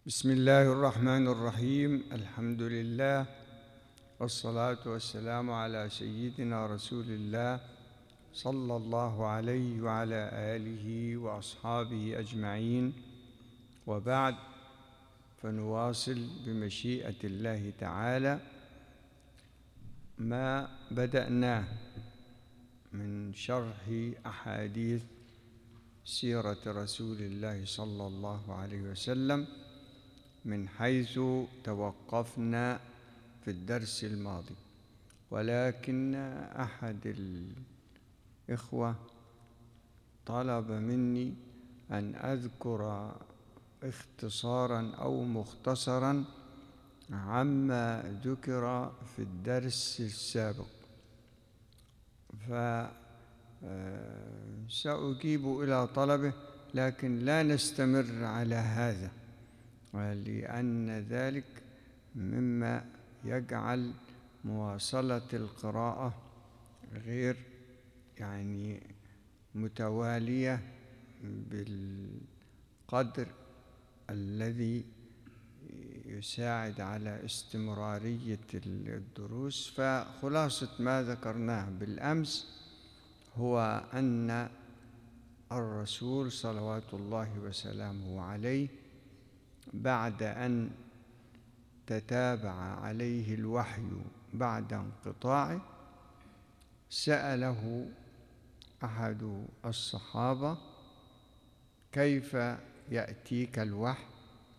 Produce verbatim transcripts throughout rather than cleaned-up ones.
بسم الله الرحمن الرحيم. الحمد لله والصلاة والسلام على سيدنا رسول الله صلى الله عليه وعلى آله وأصحابه أجمعين، وبعد، فنواصل بمشيئة الله تعالى ما بدأناه من شرح أحاديث سيرة رسول الله صلى الله عليه وسلم من حيث توقفنا في الدرس الماضي. ولكن أحد الإخوة طلب مني أن أذكر اختصاراً أو مختصراً عما ذكر في الدرس السابق، فسأجيب إلى طلبه، لكن لا نستمر على هذا، لأن ذلك مما يجعل مواصلة القراءة غير يعني متوالية بالقدر الذي يساعد على استمرارية الدروس. فخلاصة ما ذكرناه بالأمس هو أن الرسول صلوات الله وسلامه عليه بعد أن تتابع عليه الوحي بعد انقطاعه سأله أحد الصحابة: كيف يأتيك الوحي؟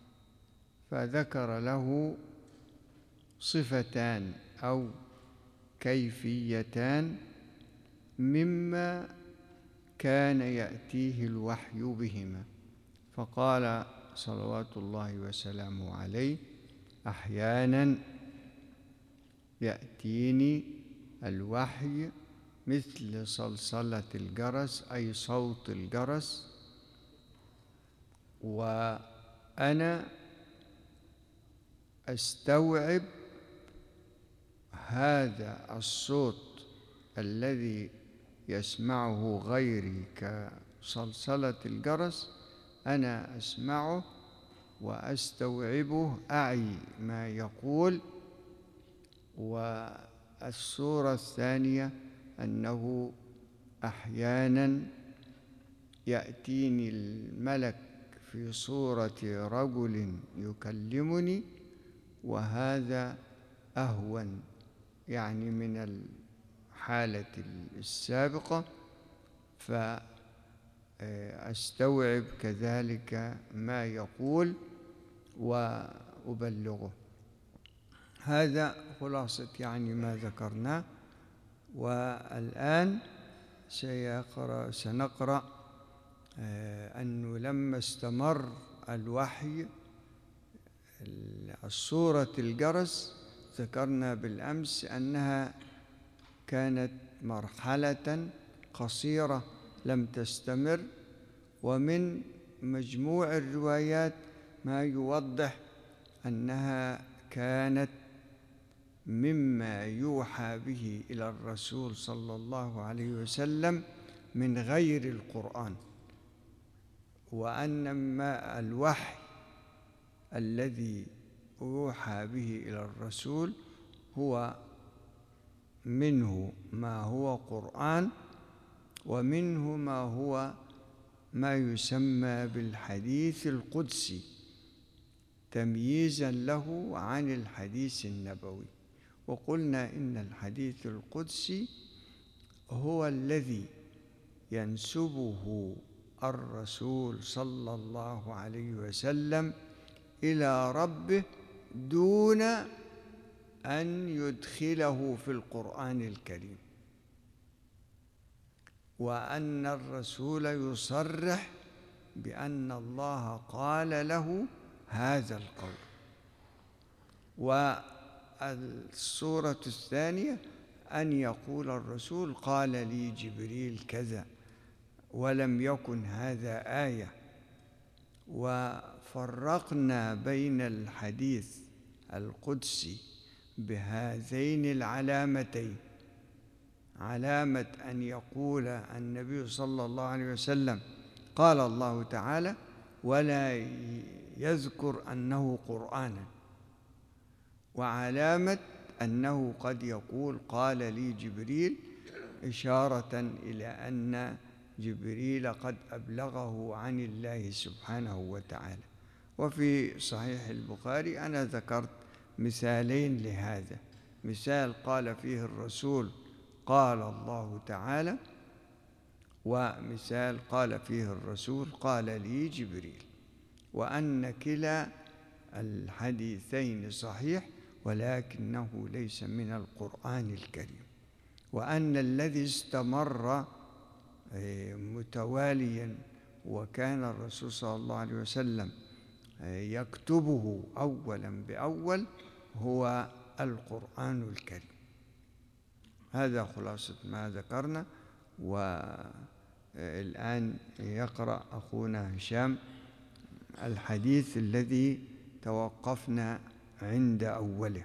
فذكر له صفتان أو كيفيتان مما كان يأتيه الوحي بهما، فقال صلوات الله وسلامه عليه: أحياناً يأتيني الوحي مثل صلصلة الجرس، أي صوت الجرس، وأنا أستوعب هذا الصوت الذي يسمعه غيري كصلصلة الجرس، أنا أسمعه وأستوعبه، أعي ما يقول. والصورة الثانية أنه أحياناً يأتيني الملك في صورة رجل يكلمني، وهذا أهون يعني من الحالة السابقة، فأستوعب كذلك ما يقول وأبلغه. هذا خلاصة يعني ما ذكرناه. والآن سيقرأ سنقرأ أنه لما استمر الوحي الصورة الجرس، ذكرنا بالأمس أنها كانت مرحلة قصيرة لم تستمر، ومن مجموع الروايات ما يوضح أنها كانت مما يوحى به إلى الرسول صلى الله عليه وسلم من غير القرآن، وأن ما الوحي الذي يوحى به إلى الرسول هو منه ما هو قرآن، ومنه ما هو ما يسمى بالحديث القدسي تمييزاً له عن الحديث النبوي. وقلنا إن الحديث القدسي هو الذي ينسبه الرسول صلى الله عليه وسلم إلى ربه دون أن يدخله في القرآن الكريم، وأن الرسول يصرح بأن الله قال له هذا القول. والصورة الثانية أن يقول الرسول: قال لي جبريل كذا، ولم يكن هذا آية. وفرقنا بين الحديث القدسي بهذين العلامتين: علامة أن يقول النبي صلى الله عليه وسلم قال الله تعالى، ولا يذكر أنه قرآنا. وعلامة أنه قد يقول قال لي جبريل إشارة إلى أن جبريل قد أبلغه عن الله سبحانه وتعالى. وفي صحيح البخاري أنا ذكرت مثالين لهذا، مثال قال فيه الرسول قال الله تعالى، ومثال قال فيه الرسول قال لي جبريل، وأن كلا الحديثين صحيح ولكنه ليس من القرآن الكريم، وأن الذي استمر متواليا وكان الرسول صلى الله عليه وسلم يكتبه أولا بأول هو القرآن الكريم. هذا خلاصة ما ذكرنا. والآن يقرأ أخونا هشام الحديث الذي توقفنا عند أوله.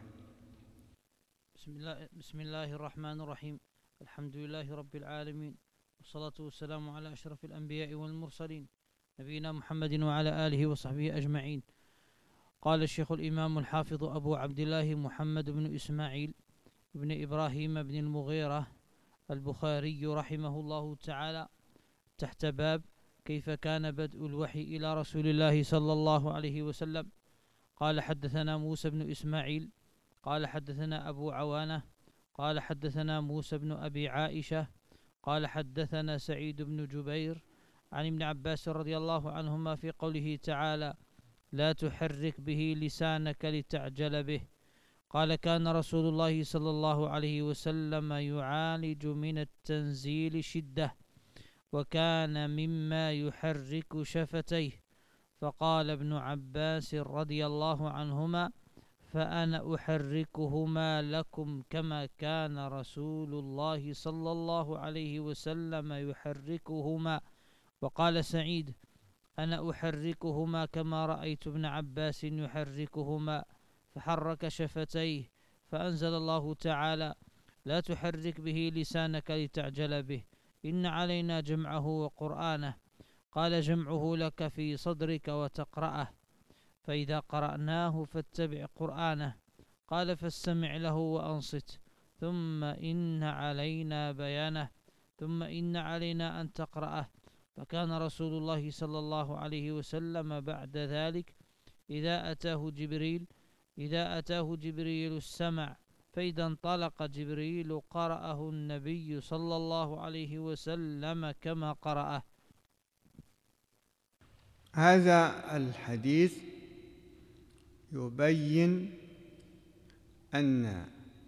بسم الله, بسم الله الرحمن الرحيم. الحمد لله رب العالمين، والصلاة والسلام على أشرف الأنبياء والمرسلين نبينا محمد وعلى آله وصحبه أجمعين. قال الشيخ الإمام الحافظ أبو عبد الله محمد بن إسماعيل بن إبراهيم بن المغيرة البخاري رحمه الله تعالى تحت باب كيف كان بدء الوحي إلى رسول الله صلى الله عليه وسلم. قال حدثنا موسى بن إسماعيل قال حدثنا أبو عوانة قال حدثنا موسى بن أبي عائشة قال حدثنا سعيد بن جبير عن ابن عباس رضي الله عنهما في قوله تعالى لا تحرك به لسانك لتعجل به. قال كان رسول الله صلى الله عليه وسلم يعالج من التنزيل شدة، وكان مما يحرك شفتيه. فقال ابن عباس رضي الله عنهما فأنا أحركهما لكم كما كان رسول الله صلى الله عليه وسلم يحركهما. وقال سعيد أنا أحركهما كما رأيت ابن عباس يحركهما، فحرك شفتيه، فأنزل الله تعالى لا تحرك به لسانك لتعجل به إن علينا جمعه وقرآنه. قال جمعه لك في صدرك وتقرأه، فإذا قرأناه فاتبع قرآنه. قال فاستمع له وأنصت، ثم إن علينا بيانه، ثم إن علينا أن تقرأه. فكان رسول الله صلى الله عليه وسلم بعد ذلك إذا أتاه جبريل إذا أتاه جبريل السمع، فإذا انطلق جبريل قرأه النبي صلى الله عليه وسلم كما قرأه. هذا الحديث يبين أن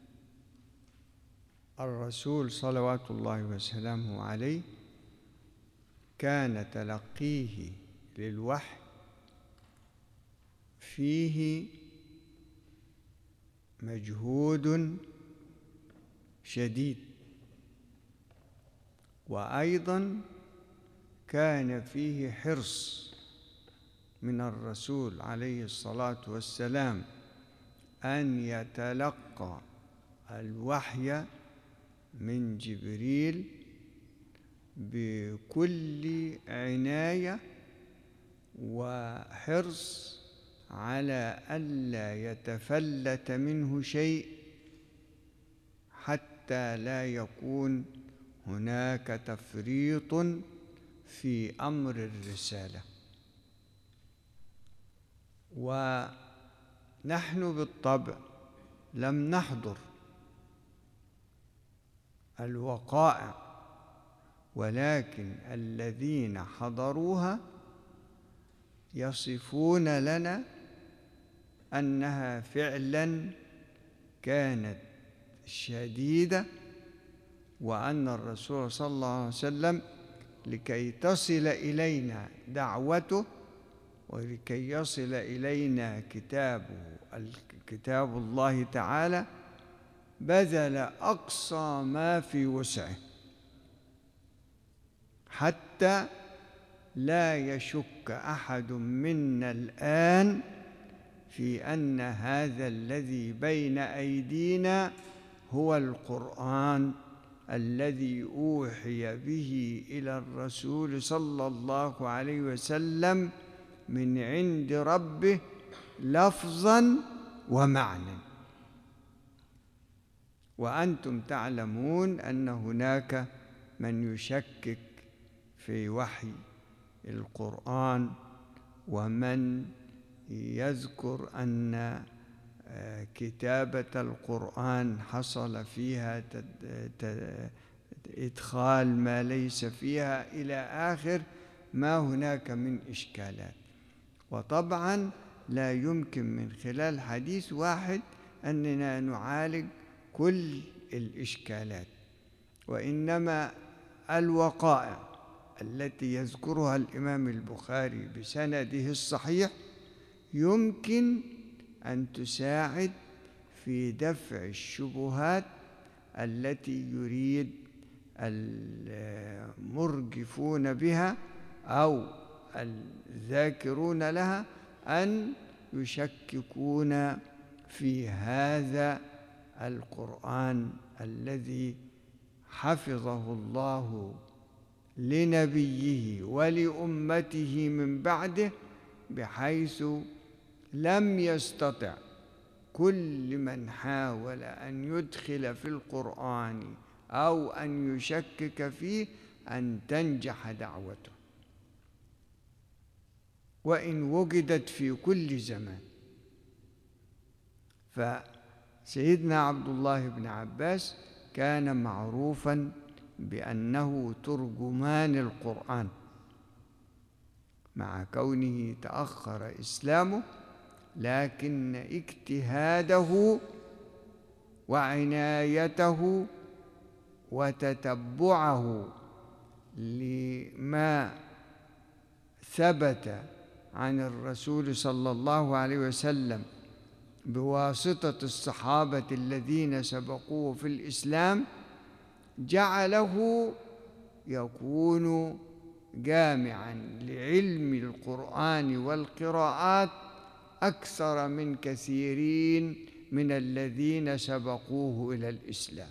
الرسول صلوات الله وسلامه عليه كان تلقيه للوحي فيه مجهود شديد، وأيضا كان فيه حرص من الرسول عليه الصلاة والسلام أن يتلقى الوحي من جبريل بكل عناية وحرص على ألا يتفلت منه شيء حتى لا يكون هناك تفريط في أمر الرسالة. ونحن بالطبع لم نحضر الوقائع، ولكن الذين حضروها يصفون لنا أنها فعلا كانت شديدة، وأن الرسول صلى الله عليه وسلم لكي تصل إلينا دعوته ولكي يصل إلينا كتابه كتاب الله تعالى بذل أقصى ما في وسعه حتى لا يشك أحد منا الآن في أن هذا الذي بين أيدينا هو القرآن الذي أوحي به إلى الرسول صلى الله عليه وسلم من عند ربه لفظا ومعنى. وأنتم تعلمون أن هناك من يشكك في وحي القرآن، ومن يذكر أن كتابة القرآن حصل فيها إدخال ما ليس فيها إلى آخر ما هناك من إشكالات. وطبعا لا يمكن من خلال حديث واحد أننا نعالج كل الإشكالات، وإنما الوقائع التي يذكرها الإمام البخاري بسنده الصحيح يمكن أن تساعد في دفع الشبهات التي يريد المرجفون بها أو الذاكرون لها أن يشككون في هذا القرآن الذي حفظه الله لنبيه ولأمته من بعده، بحيث لم يستطع كل من حاول أن يدخل في القرآن أو أن يشكك فيه أن تنجح دعوته، وإن وجدت في كل زمان. فسيدنا عبد الله بن عباس كان معروفا بأنه ترجمان القرآن، مع كونه تأخر إسلامه، لكن اجتهاده وعنايته وتتبعه لما ثبت عن الرسول صلى الله عليه وسلم بواسطة الصحابة الذين سبقوه في الإسلام جعله يكون جامعا لعلم القرآن والقراءات أكثر من كثيرين من الذين سبقوه إلى الإسلام.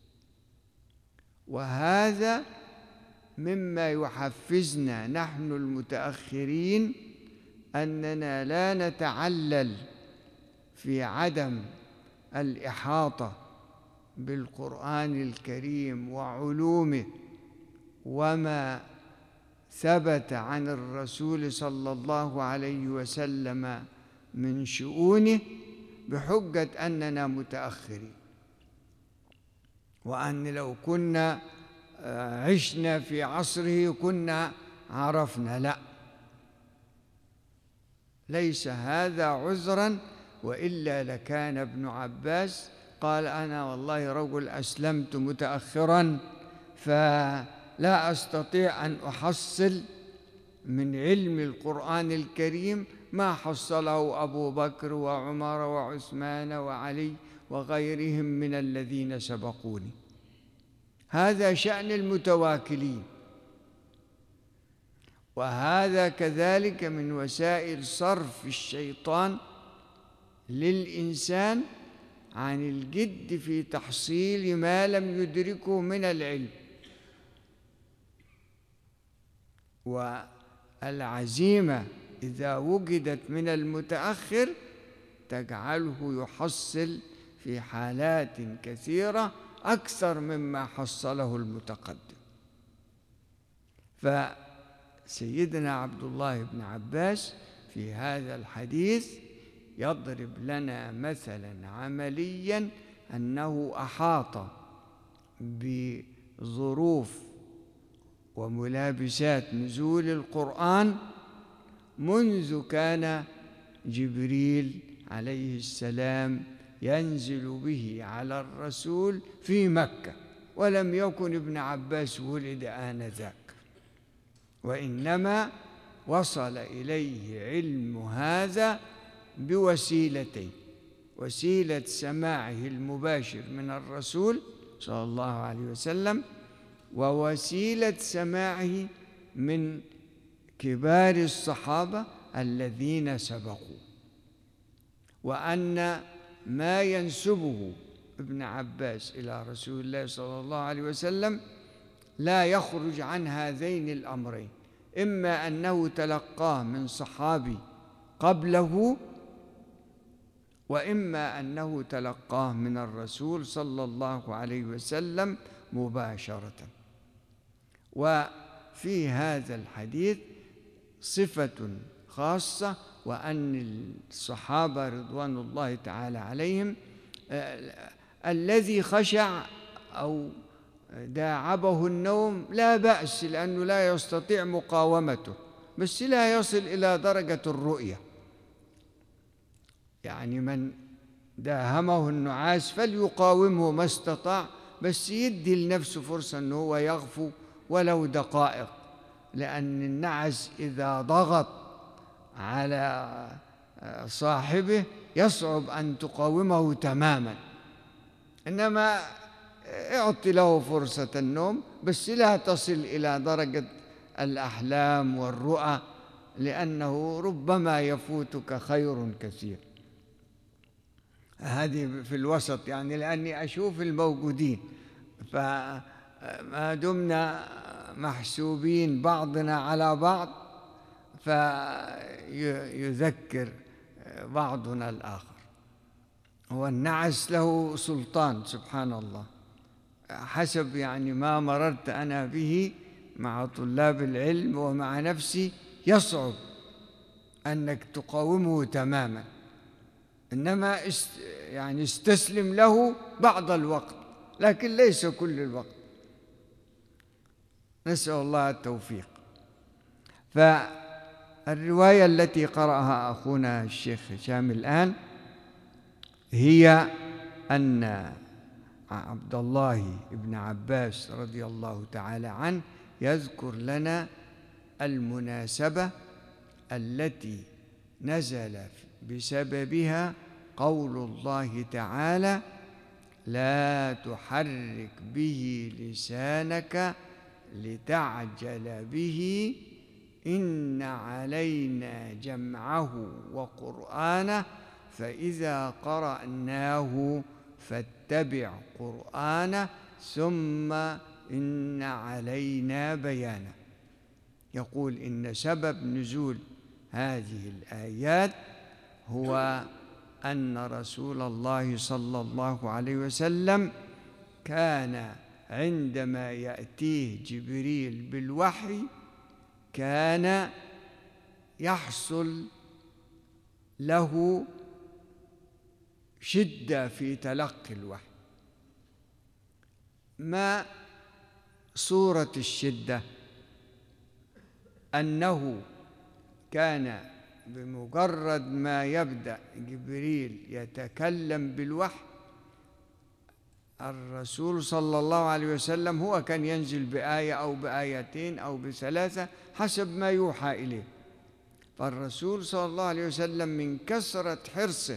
وهذا مما يحفزنا نحن المتأخرين أننا لا نتعلل في عدم الإحاطة بالقرآن الكريم وعلومه وما ثبت عن الرسول صلى الله عليه وسلم من شؤونه بحجة أننا متأخرين، وأن لو كنا عشنا في عصره كنا عرفنا. لا، ليس هذا عذرا، وإلا لكان ابن عباس قال أنا والله رجل أسلمت متأخرا فلا أستطيع أن أحصل من علم القرآن الكريم ما حصله أبو بكر وعمر وعثمان وعلي وغيرهم من الذين سبقوني. هذا شأن المتواكلين، وهذا كذلك من وسائل صرف الشيطان للإنسان عن الجد في تحصيل ما لم يدركه من العلم. والعزيمة إذا وجدت من المتأخر تجعله يحصل في حالات كثيرة أكثر مما حصله المتقدم. فسيدنا عبد الله بن عباس في هذا الحديث يضرب لنا مثلا عمليا أنه أحاط بظروف وملابسات نزول القرآن منذ كان جبريل عليه السلام ينزل به على الرسول في مكة، ولم يكن ابن عباس ولد آنذاك، وإنما وصل إليه علم هذا بوسيلتين: وسيلة سماعه المباشر من الرسول صلى الله عليه وسلم، ووسيلة سماعه من كبار الصحابة الذين سبقوا. وأن ما ينسبه ابن عباس إلى رسول الله صلى الله عليه وسلم لا يخرج عن هذين الأمرين: إما أنه تلقاه من صحابي قبله، وإما أنه تلقاه من الرسول صلى الله عليه وسلم مباشرة. وفي هذا الحديث صفة خاصة، وأن الصحابة رضوان الله تعالى عليهم الذي خشع أو داعبه النوم لا بأس، لأنه لا يستطيع مقاومته، بس لا يصل إلى درجة الرؤية. يعني من داهمه النعاس فليقاومه ما استطاع، بس يدي لنفسه فرصة أنه هو يغفو ولو دقائق، لأن النعس إذا ضغط على صاحبه يصعب أن تقاومه تماما. إنما اعطي له فرصة النوم، بس لا تصل إلى درجة الأحلام والرؤى، لأنه ربما يفوتك خير كثير. هذه في الوسط، يعني لأني أشوف الموجودين، فما دمنا محسوبين بعضنا على بعض فيذكر بعضنا الآخر. هو النعس له سلطان سبحان الله، حسب يعني ما مررت أنا به مع طلاب العلم ومع نفسي، يصعب أنك تقاومه تماما، إنما است يعني استسلم له بعض الوقت، لكن ليس كل الوقت. نسأل الله التوفيق. فالرواية التي قرأها أخونا الشيخ هشام الآن هي أن عبد الله بن عباس رضي الله تعالى عنه يذكر لنا المناسبة التي نزل بسببها قول الله تعالى: لا تحرك به لسانك لتعجل به إن علينا جمعه وقرآنه فإذا قرأناه فاتبع قرآنه ثم إن علينا بيانه. يقول إن سبب نزول هذه الآيات هو أن رسول الله صلى الله عليه وسلم كان عندما يأتيه جبريل بالوحي كان يحصل له شدة في تلقي الوحي. ما صورة الشدة؟ أنه كان بمجرد ما يبدأ جبريل يتكلم بالوحي، الرسول صلى الله عليه وسلم هو كان ينزل بآية أو بآيتين أو بثلاثة حسب ما يوحى إليه. فالرسول صلى الله عليه وسلم من كثرة حرصه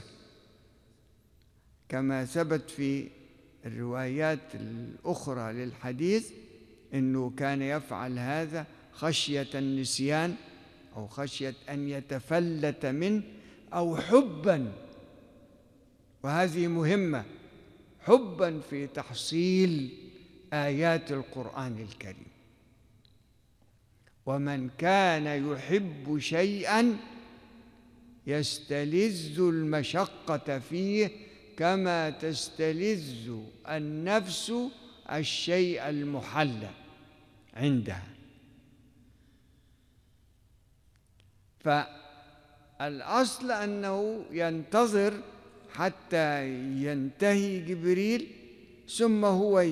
كما ثبت في الروايات الأخرى للحديث أنه كان يفعل هذا خشية النسيان أو خشية أن يتفلت منه أو حباً، وهذه مهمة، حباً في تحصيل آيات القرآن الكريم. ومن كان يحب شيئاً يستلذ المشقة فيه كما تستلذ النفس الشيء المحلى عندها. فالأصل أنه ينتظر حتى ينتهي جبريل ثم هو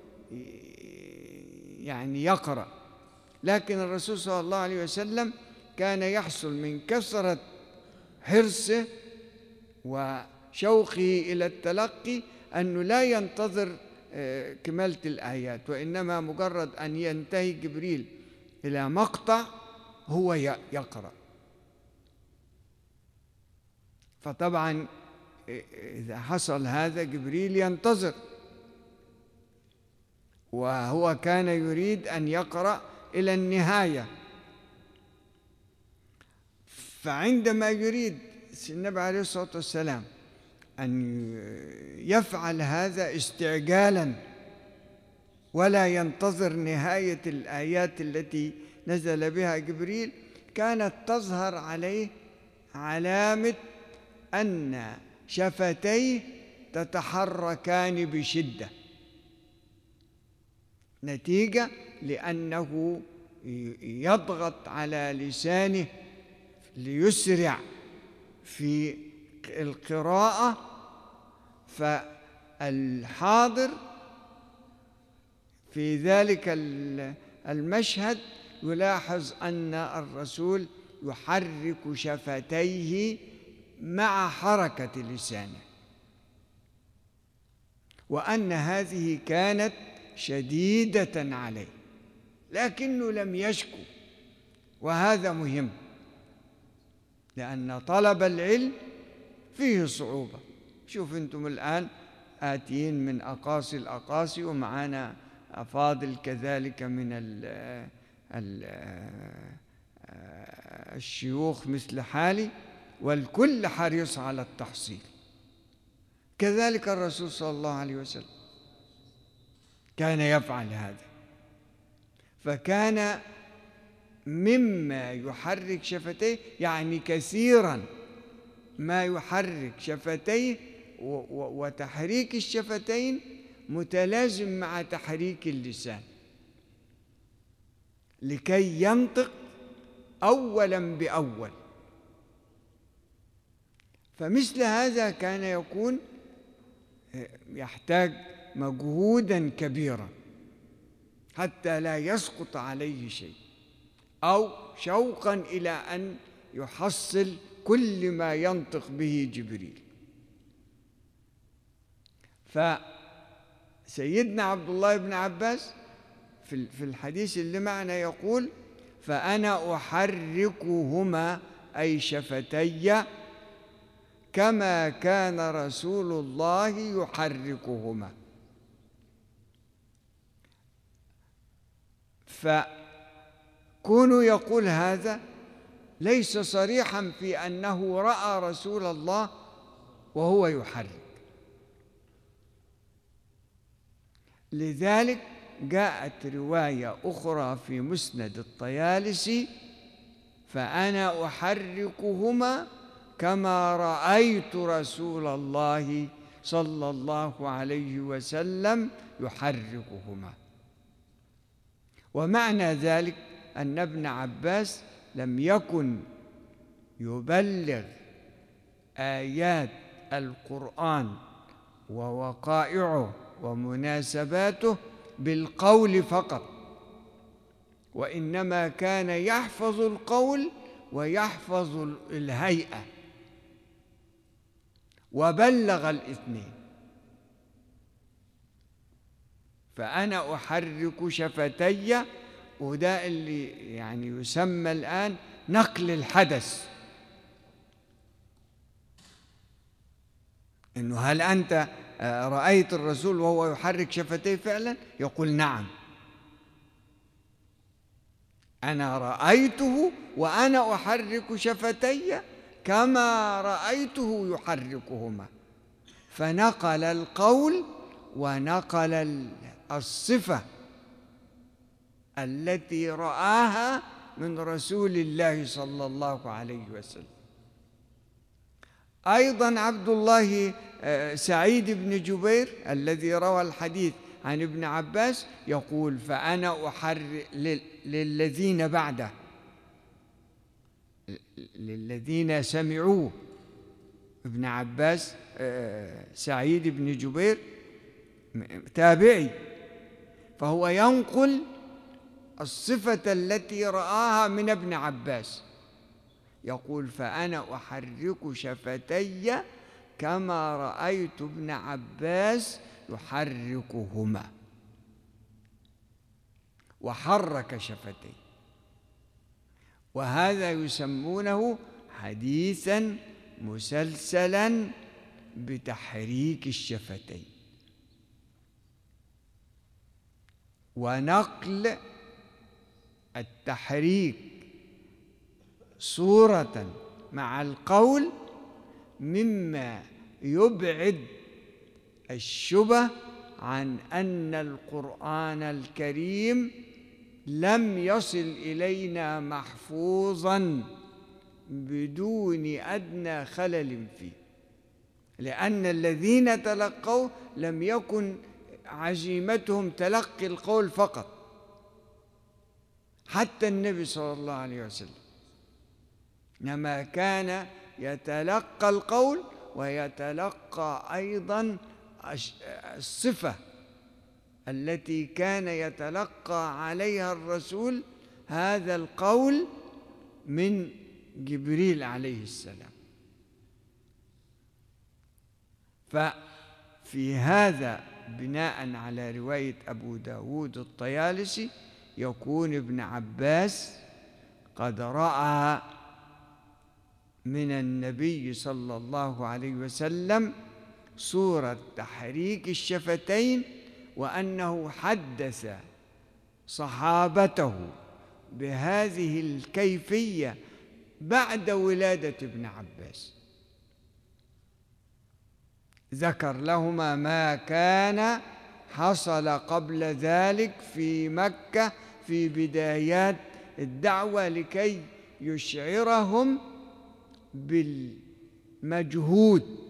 يعني يقرأ. لكن الرسول صلى الله عليه وسلم كان يحصل من كثرة حرصه وشوقه إلى التلقي أنه لا ينتظر كمالة الآيات، وإنما مجرد أن ينتهي جبريل إلى مقطع هو يقرأ. فطبعا إذا حصل هذا جبريل ينتظر، وهو كان يريد أن يقرأ إلى النهاية. فعندما يريد النبي عليه الصلاة والسلام أن يفعل هذا استعجالا ولا ينتظر نهاية الآيات التي نزل بها جبريل كانت تظهر عليه علامة أن شفتيه تتحركان بشدة، نتيجة لأنه يضغط على لسانه ليسرع في القراءة، فالحاضر في ذلك المشهد يلاحظ أن الرسول يحرك شفتيه مع حركة لسانه، وأن هذه كانت شديدة عليه، لكنه لم يشكو، وهذا مهم، لأن طلب العلم فيه صعوبة. شوف أنتم الآن آتين من أقاصي الأقاصي، ومعنا أفاضل كذلك من ال ال الشيوخ مثل حالي، والكل حريص على التحصيل. كذلك الرسول صلى الله عليه وسلم كان يفعل هذا، فكان مما يحرك شفتيه، يعني كثيرا ما يحرك شفتيه، وتحريك الشفتين متلازم مع تحريك اللسان لكي ينطق أولا بأول. فمثل هذا كان يكون يحتاج مجهودا كبيرا حتى لا يسقط عليه شيء، أو شوقا إلى أن يحصل كل ما ينطق به جبريل. فسيدنا عبد الله بن عباس في الحديث اللي معنا يقول: فأنا أحركهما أي شفتي كما كان رسول الله يحركهما. فكونه يقول هذا ليس صريحا في أنه رأى رسول الله وهو يحرك. لذلك جاءت رواية أخرى في مسند الطيالسي: فأنا أحركهما كما رأيت رسول الله صلى الله عليه وسلم يحركهما. ومعنى ذلك أن ابن عباس لم يكن يبلغ آيات القرآن ووقائعه ومناسباته بالقول فقط، وإنما كان يحفظ القول ويحفظ الهيئة، وبلغ الاثنين. فأنا أحرك شفتي، وده اللي يعني يسمى الآن نقل الحدث، إنه هل أنت رأيت الرسول وهو يحرك شفتيه فعلا؟ يقول نعم، أنا رأيته وأنا أحرك شفتي كما رأيته يحركهما. فنقل القول ونقل الصفة التي رآها من رسول الله صلى الله عليه وسلم. أيضا عبد الله سعيد بن جبير الذي روى الحديث عن ابن عباس يقول: فأنا أحرك للذين بعده، للذين سمعوه. ابن عباس سعيد بن جبير تابعي، فهو ينقل الصفة التي رآها من ابن عباس، يقول: فأنا أحرك شفتي كما رأيت ابن عباس يحركهما، وحرك شفتيه. وهذا يسمونه حديثا مسلسلا بتحريك الشفتين. ونقل التحريك صورة مع القول مما يبعد الشبه عن أن القرآن الكريم لم يصل إلينا محفوظا بدون أدنى خلل فيه، لأن الذين تلقوا لم يكن عزيمتهم تلقي القول فقط، حتى النبي صلى الله عليه وسلم إنما كان يتلقى القول ويتلقى أيضا الصفة التي كان يتلقى عليها الرسول هذا القول من جبريل عليه السلام. ففي هذا بناء على رواية أبو داود الطيالسي يكون ابن عباس قد رأى من النبي صلى الله عليه وسلم صورة تحريك الشفتين، وأنه حدث صحابته بهذه الكيفية بعد ولادة ابن عباس. ذكر لهما ما كان حصل قبل ذلك في مكة في بدايات الدعوة لكي يشعرهم بالمجهود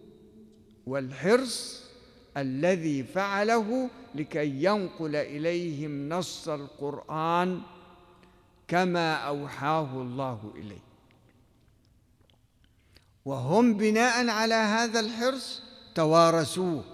والحرص الذي فعله لكي ينقل إليهم نص القرآن كما أوحاه الله إليه، وهم بناء على هذا الحرص توارثوه.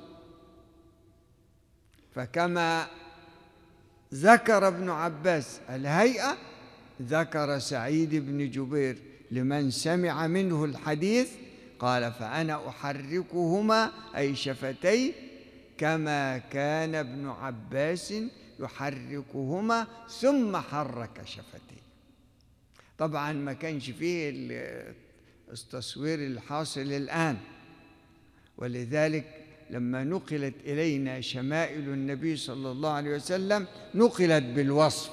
فكما ذكر ابن عباس الهيئة، ذكر سعيد بن جبير لمن سمع منه الحديث قال: فأنا أحركهما أي شفتي كما كان ابن عباس يحركهما، ثم حرك شفتيه. طبعا ما كانش فيه التصوير الحاصل الآن، ولذلك لما نقلت إلينا شمائل النبي صلى الله عليه وسلم نقلت بالوصف.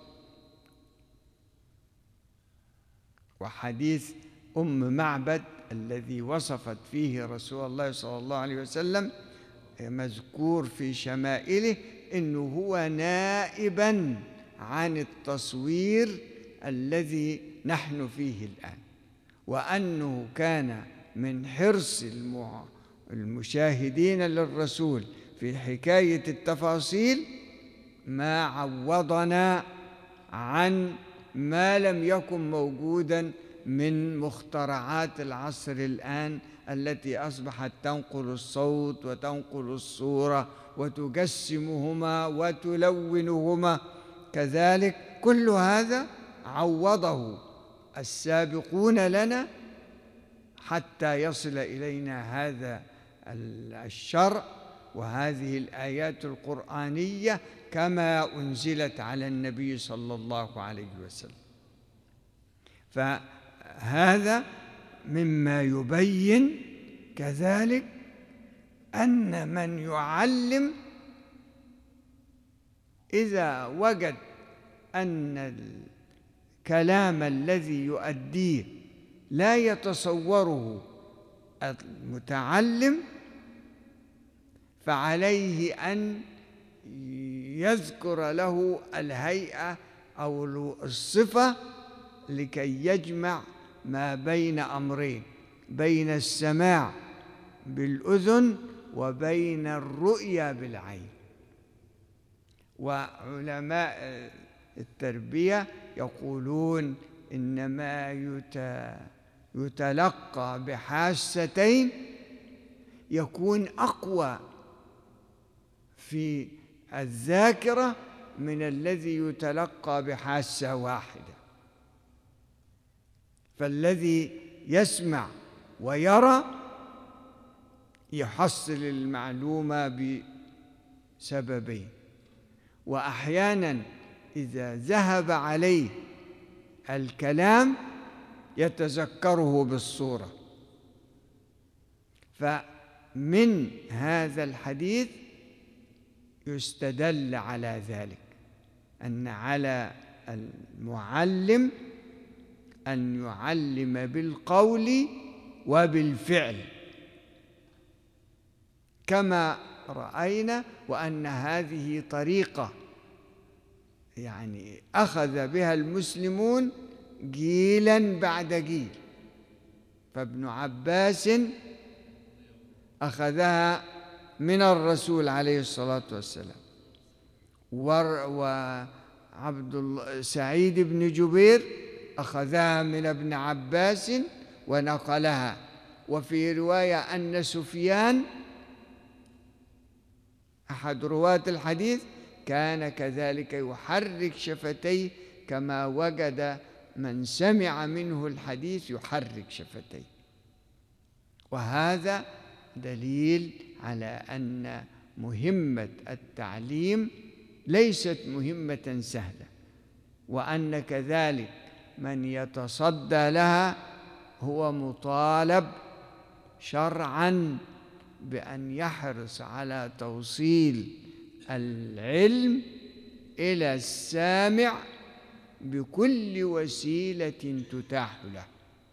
وحديث أم معبد الذي وصفت فيه رسول الله صلى الله عليه وسلم مذكور في شمائله إنه هو نائبا عن التصوير الذي نحن فيه الآن، وأنه كان من حرص المشاهدين للرسول في حكاية التفاصيل ما عوضنا عن ما لم يكن موجودا من مخترعات العصر الآن التي أصبحت تنقل الصوت وتنقل الصورة وتجسمهما وتلونهما. كذلك كل هذا عوضه السابقون لنا حتى يصل إلينا هذا الشرع وهذه الآيات القرآنية كما أنزلت على النبي صلى الله عليه وسلم. فهذا مما يبين كذلك أن من يعلم إذا وجد أن الكلام الذي يؤديه لا يتصوره المتعلم فعليه أن يذكر له الهيئة أو الصفة لكي يجمع ما بين أمرين، بين السماع بالأذن وبين الرؤيا بالعين. وعلماء التربية يقولون إنما يتلقى بحاستين يكون أقوى في الذاكرة من الذي يتلقى بحاسة واحدة. فالذي يسمع ويرى يحصل المعلومة بسببين، وأحيانا إذا ذهب عليه الكلام يتذكره بالصورة. فمن هذا الحديث يستدل على ذلك، أن على المعلم أن يعلم بالقول وبالفعل كما رأينا، وأن هذه طريقة يعني أخذ بها المسلمون جيلا بعد جيل. فابن عباس أخذها من الرسول عليه الصلاة والسلام، وعبد الله سعيد بن جبير أخذها من ابن عباس ونقلها. وفي رواية أن سفيان أحد رواة الحديث كان كذلك يحرك شفتيه كما وجد من سمع منه الحديث يحرك شفتيه. وهذا دليل على أن مهمة التعليم ليست مهمة سهلة، وأن كذلك من يتصدى لها هو مطالب شرعاً بأن يحرص على توصيل العلم إلى السامع بكل وسيلة تتاح له.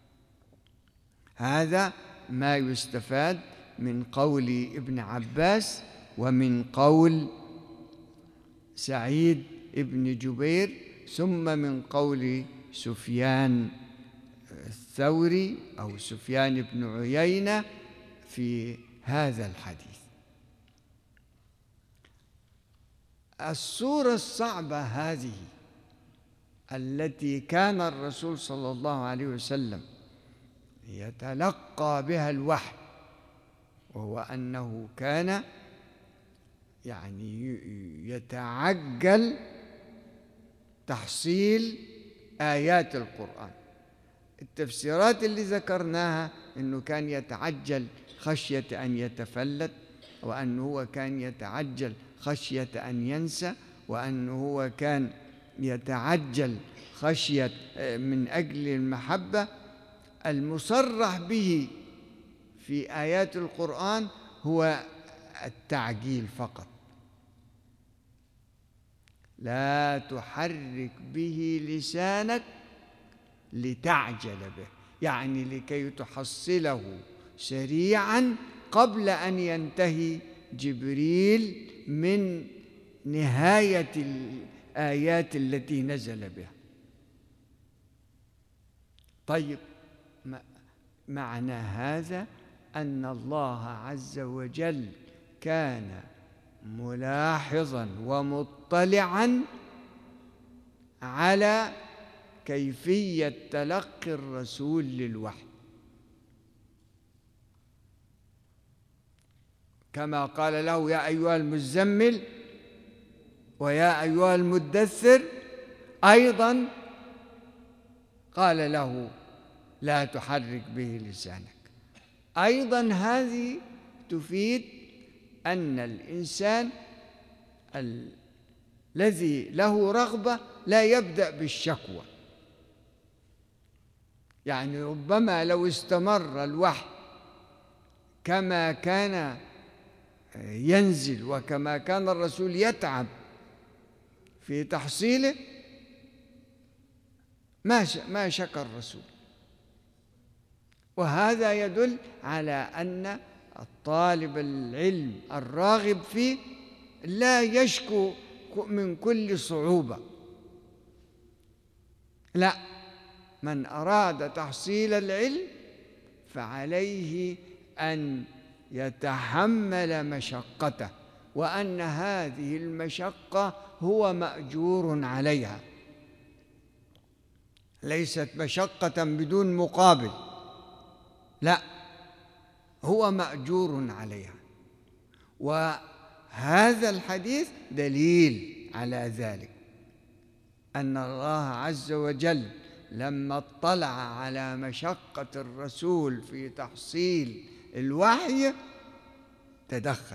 هذا ما يستفاد من قول ابن عباس ومن قول سعيد ابن جبير، ثم من قول سفيان الثوري أو سفيان بن عيينة في هذا الحديث. الصورة الصعبة هذه التي كان الرسول صلى الله عليه وسلم يتلقى بها الوحي، وهو أنه كان يعني يتعجل تحصيل آيات القرآن. التفسيرات اللي ذكرناها أنه كان يتعجل خشية أن يتفلت، وأنه هو كان يتعجل خشية أن ينسى، وأنه هو كان يتعجل خشية من أجل المحبة. المصرح به في آيات القرآن هو التعجيل فقط. لا تحرك به لسانك لتعجل به، يعني لكي تحصله سريعا قبل أن ينتهي جبريل من نهاية الآيات التي نزل بها. طيب، معنى هذا أن الله عز وجل كان ملاحظا ومطلعا على كيفية تلقي الرسول للوحي، كما قال له يا أيها المزمل ويا أيها المدثر، أيضا قال له لا تحرك به لسانك. أيضا هذه تفيد أن الإنسان الذي له رغبة لا يبدأ بالشكوى. يعني ربما لو استمر الوحي كما كان ينزل وكما كان الرسول يتعب في تحصيله ما ما شكى الرسول. وهذا يدل على أن الطالب العلم الراغب فيه لا يشكو من كل صعوبة، لا، من أراد تحصيل العلم فعليه أن يتحمل مشقته، وأن هذه المشقة هو مأجور عليها، ليست مشقة بدون مقابل، لا، هو مأجور عليها. وهذا الحديث دليل على ذلك، أن الله عز وجل لما اطلع على مشقة الرسول في تحصيل الوحي تدخل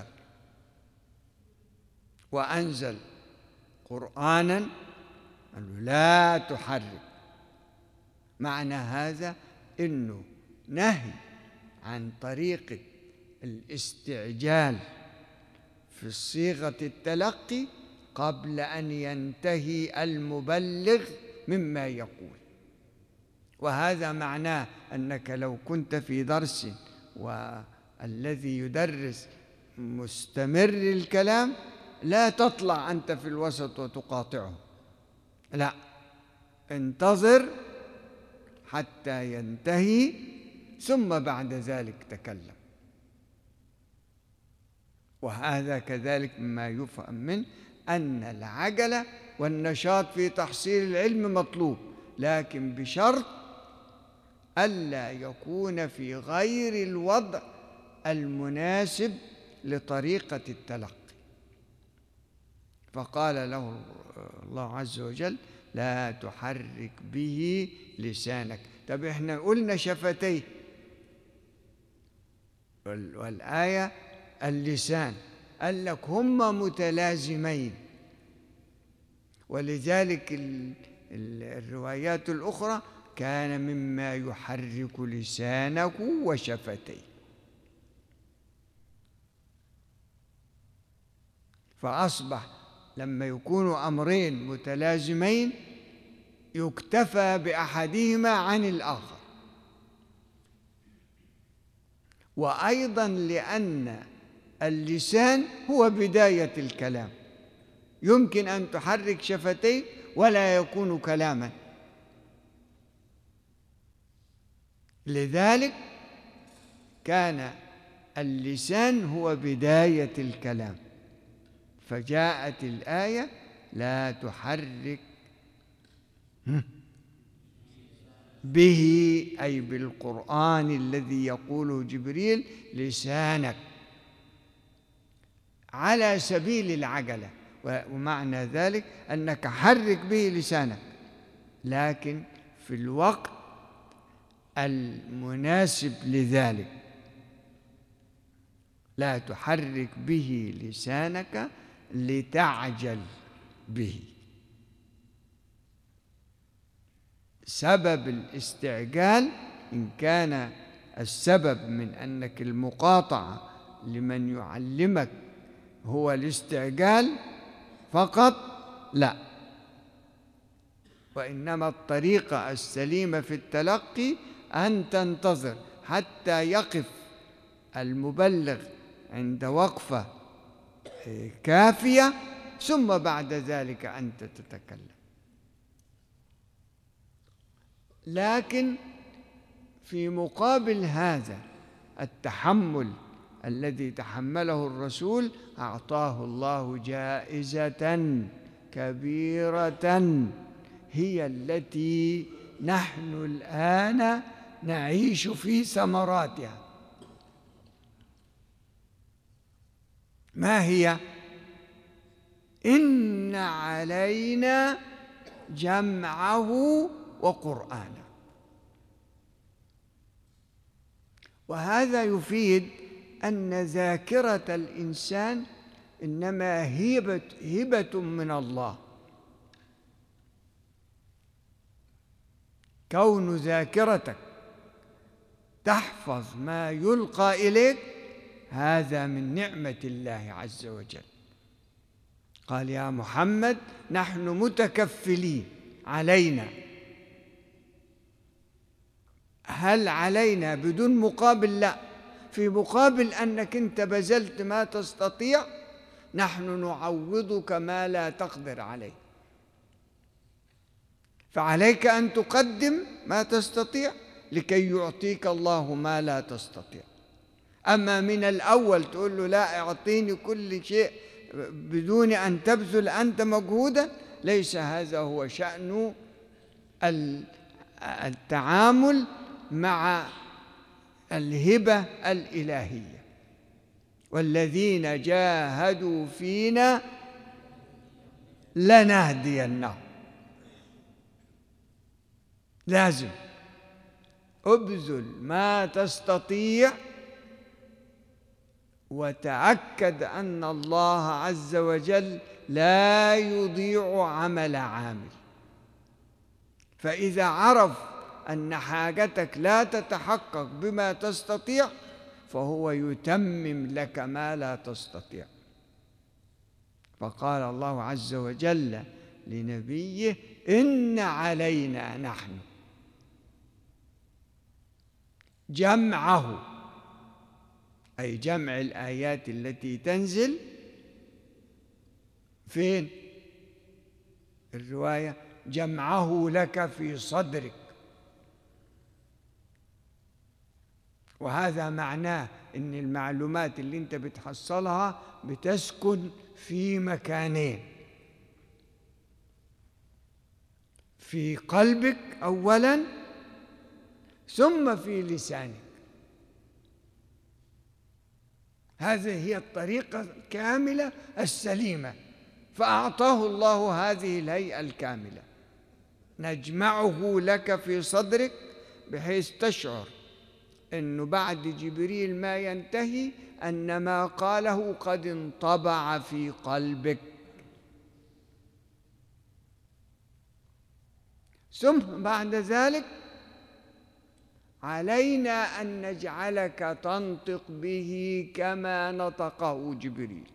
وأنزل قرآنا لا تحرك. معنى هذا إنه نهي عن طريقة الاستعجال في صيغة التلقي قبل أن ينتهي المبلغ مما يقول. وهذا معناه أنك لو كنت في درس والذي يدرس مستمر الكلام لا تطلع أنت في الوسط وتقاطعه، لا، انتظر حتى ينتهي ثم بعد ذلك تكلم. وهذا كذلك مما يفهم منه أن العجلة والنشاط في تحصيل العلم مطلوب، لكن بشرط ألا يكون في غير الوضع المناسب لطريقة التلقي. فقال له الله عز وجل: لا تحرك به لسانك. طب احنا قلنا شفتيه، والآية اللسان، قال لك هما متلازمين، ولذلك الروايات الأخرى كان مما يحرك لسانه وشفتيه. فأصبح لما يكونوا أمرين متلازمين يكتفى بأحدهما عن الآخر. وأيضا لأن اللسان هو بداية الكلام، يمكن أن تحرك شفتيك ولا يكون كلاما. لذلك كان اللسان هو بداية الكلام، فجاءت الآية: لا تحرك به، أي بالقرآن الذي يقوله جبريل، لسانك، على سبيل العجلة. ومعنى ذلك أنك حرك به لسانك، لكن في الوقت المناسب لذلك. لا تحرك به لسانك لتعجل به. سبب الاستعجال إن كان السبب من أنك المقاطعة لمن يعلمك هو الاستعجال فقط، لا، وإنما الطريقة السليمة في التلقي أن تنتظر حتى يقف المبلغ عند وقفة كافية، ثم بعد ذلك أنت تتكلم. لكن في مقابل هذا التحمل الذي تحمله الرسول أعطاه الله جائزة كبيرة، هي التي نحن الآن نعيش في ثمراتها. ما هي؟ إن علينا جمعه وقرآنه. وهذا يفيد أن ذاكرة الإنسان إنما هبة هبة من الله. كون ذاكرتك تحفظ ما يلقى إليك هذا من نعمة الله عز وجل. قال: يا محمد نحن متكفلين علينا. هل علينا بدون مقابل؟ لا، في مقابل أنك أنت بذلت ما تستطيع، نحن نعوضك ما لا تقدر عليه. فعليك أن تقدم ما تستطيع لكي يعطيك الله ما لا تستطيع. أما من الأول تقول له لا أعطيني كل شيء بدون أن تبذل أنت مجهودا، ليس هذا هو شأن التعامل مع الهبة الإلهية. والذين جاهدوا فينا لنهدينهم. لازم ابذل ما تستطيع، وتأكد أن الله عز وجل لا يضيع عمل عامل. فإذا عرف أن حاجتك لا تتحقق بما تستطيع فهو يتمم لك ما لا تستطيع. فقال الله عز وجل لنبيه: إن علينا نحن جمعه، أي جمع الآيات التي تنزل فين؟ الرواية جمعه لك في صدرك. وهذا معناه إن المعلومات اللي أنت بتحصلها بتسكن في مكانين: في قلبك أولاً، ثم في لسانك. هذه هي الطريقة الكاملة السليمة، فأعطاه الله هذه الهيئة الكاملة: نجمعه لك في صدرك بحيث تشعر أنه بعد جبريل ما ينتهي أن ما قاله قد انطبع في قلبك. ثم بعد ذلك علينا أن نجعلك تنطق به كما نطقه جبريل،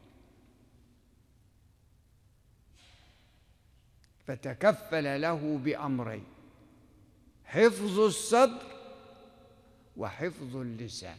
فتكفل له بأمرين: حفظ الصدر وحفظ اللسان.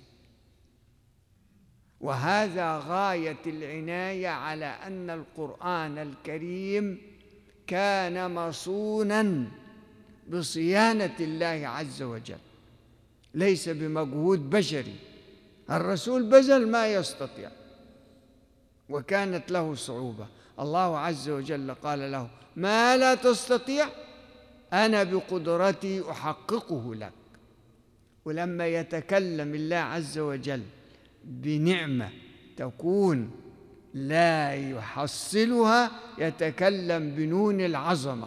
وهذا غاية العناية على أن القرآن الكريم كان مصوناً بصيانة الله عز وجل، ليس بمجهود بشري. الرسول بذل ما يستطيع وكانت له صعوبة. الله عز وجل قال له: ما لا تستطيع أنا بقدرتي أحققه لك. ولما يتكلم الله عز وجل بنعمة تكون لا يحصلها يتكلم بنون العظمة،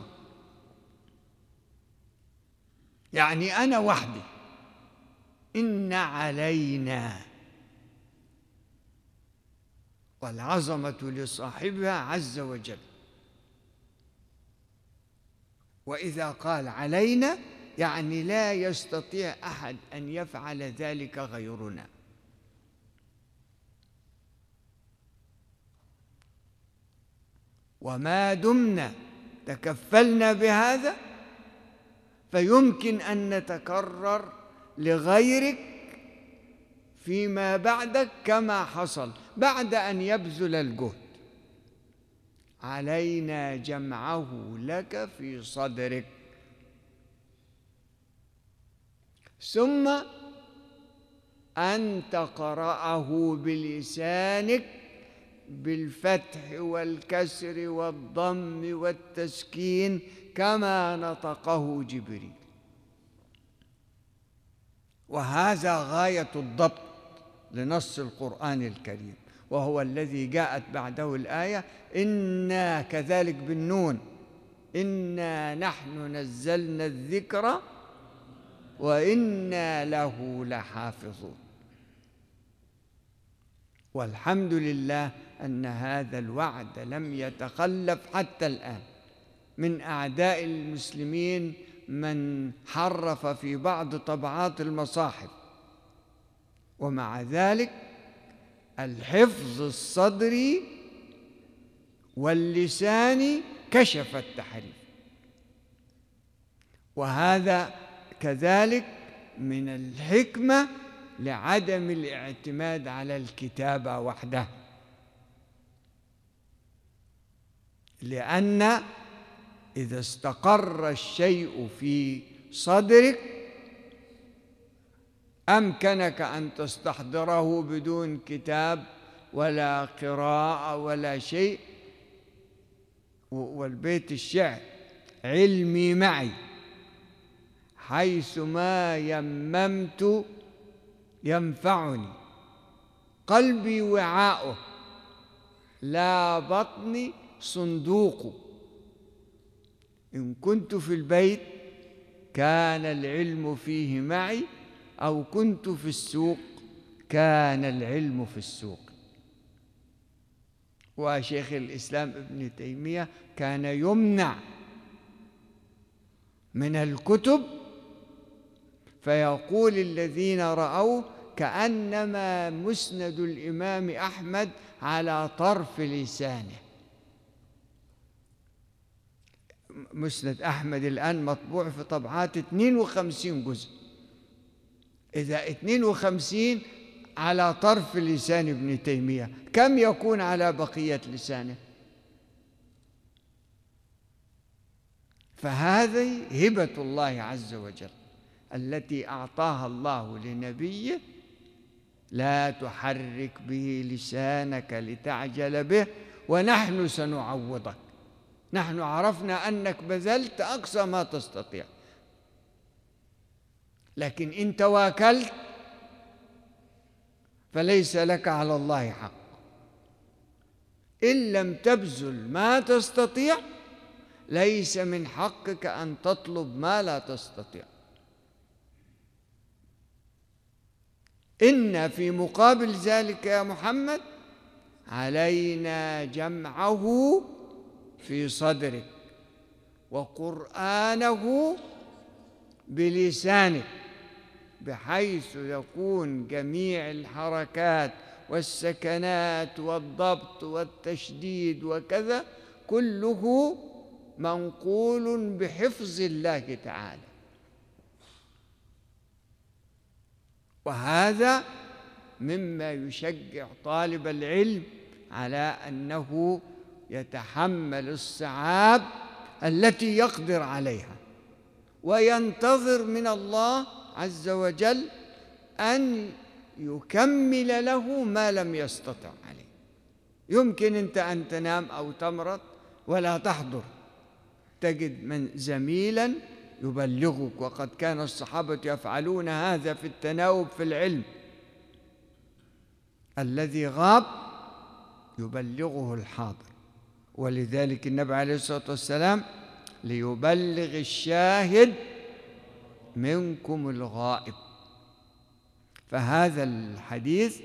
يعني أنا وحدي، إن علينا، والعظمة لصاحبها عز وجل. وإذا قال علينا يعني لا يستطيع أحد أن يفعل ذلك غيرنا. وما دمنا تكفلنا بهذا فيمكن أن نتكرر لغيرك فيما بعدك كما حصل بعد أن يبذل الجهد. علينا جمعه لك في صدرك، ثم أن تقرأه بلسانك بالفتح والكسر والضم والتسكين كما نطقه جبريل. وهذا غاية الضبط لنص القرآن الكريم، وهو الذي جاءت بعده الآية: إنا كذلك بالنون، إنا نحن نزلنا الذكر وإنا له لحافظون. والحمد لله أن هذا الوعد لم يتخلف حتى الآن. من أعداء المسلمين من حرف في بعض طبعات المصاحف، ومع ذلك الحفظ الصدري واللساني كشف التحريف. وهذا كذلك من الحكمة لعدم الاعتماد على الكتابة وحدها، لأن إذا استقر الشيء في صدرك أمكنك أن تستحضره بدون كتاب ولا قراءة ولا شيء. والبيت الشعر: علمي معي حيث ما يممت ينفعني، قلبي وعاؤه لا بطني صندوق. إن كنت في البيت كان العلم فيه معي، أو كنت في السوق كان العلم في السوق. وشيخ الإسلام ابن تيمية كان يمنع من الكتب فيقول الذين رأوه كأنما مسند الإمام أحمد على طرف لسانه. مسند أحمد الآن مطبوع في طبعات اثنين وخمسين جزء، إذا اثنين وخمسين على طرف لسان ابن تيمية، كم يكون على بقية لسانه؟ فهذه هبة الله عز وجل التي أعطاها الله لنبيه: لا تحرك به لسانك لتعجل به ونحن سنعوضك. نحن عرفنا أنك بذلت أقصى ما تستطيع، لكن إن تواكلت فليس لك على الله حق. إن لم تبذل ما تستطيع ليس من حقك أن تطلب ما لا تستطيع. إن في مقابل ذلك يا محمد علينا جمعه في صدرك وقرآنه بلسانك، بحيث يكون جميع الحركات والسكنات والضبط والتشديد وكذا كله منقول بحفظ الله تعالى. وهذا مما يشجع طالب العلم على أنه يتحمل الصعاب التي يقدر عليها، وينتظر من الله عز وجل أن يكمل له ما لم يستطع عليه. يمكن أنت أن تنام أو تمرض ولا تحضر، تجد من زميلا يبلغك، وقد كان الصحابة يفعلون هذا في التناوب في العلم. الذي غاب يبلغه الحاضر، ولذلك النبي عليه الصلاة والسلام: ليبلغ الشاهد منكم الغائب. فهذا الحديث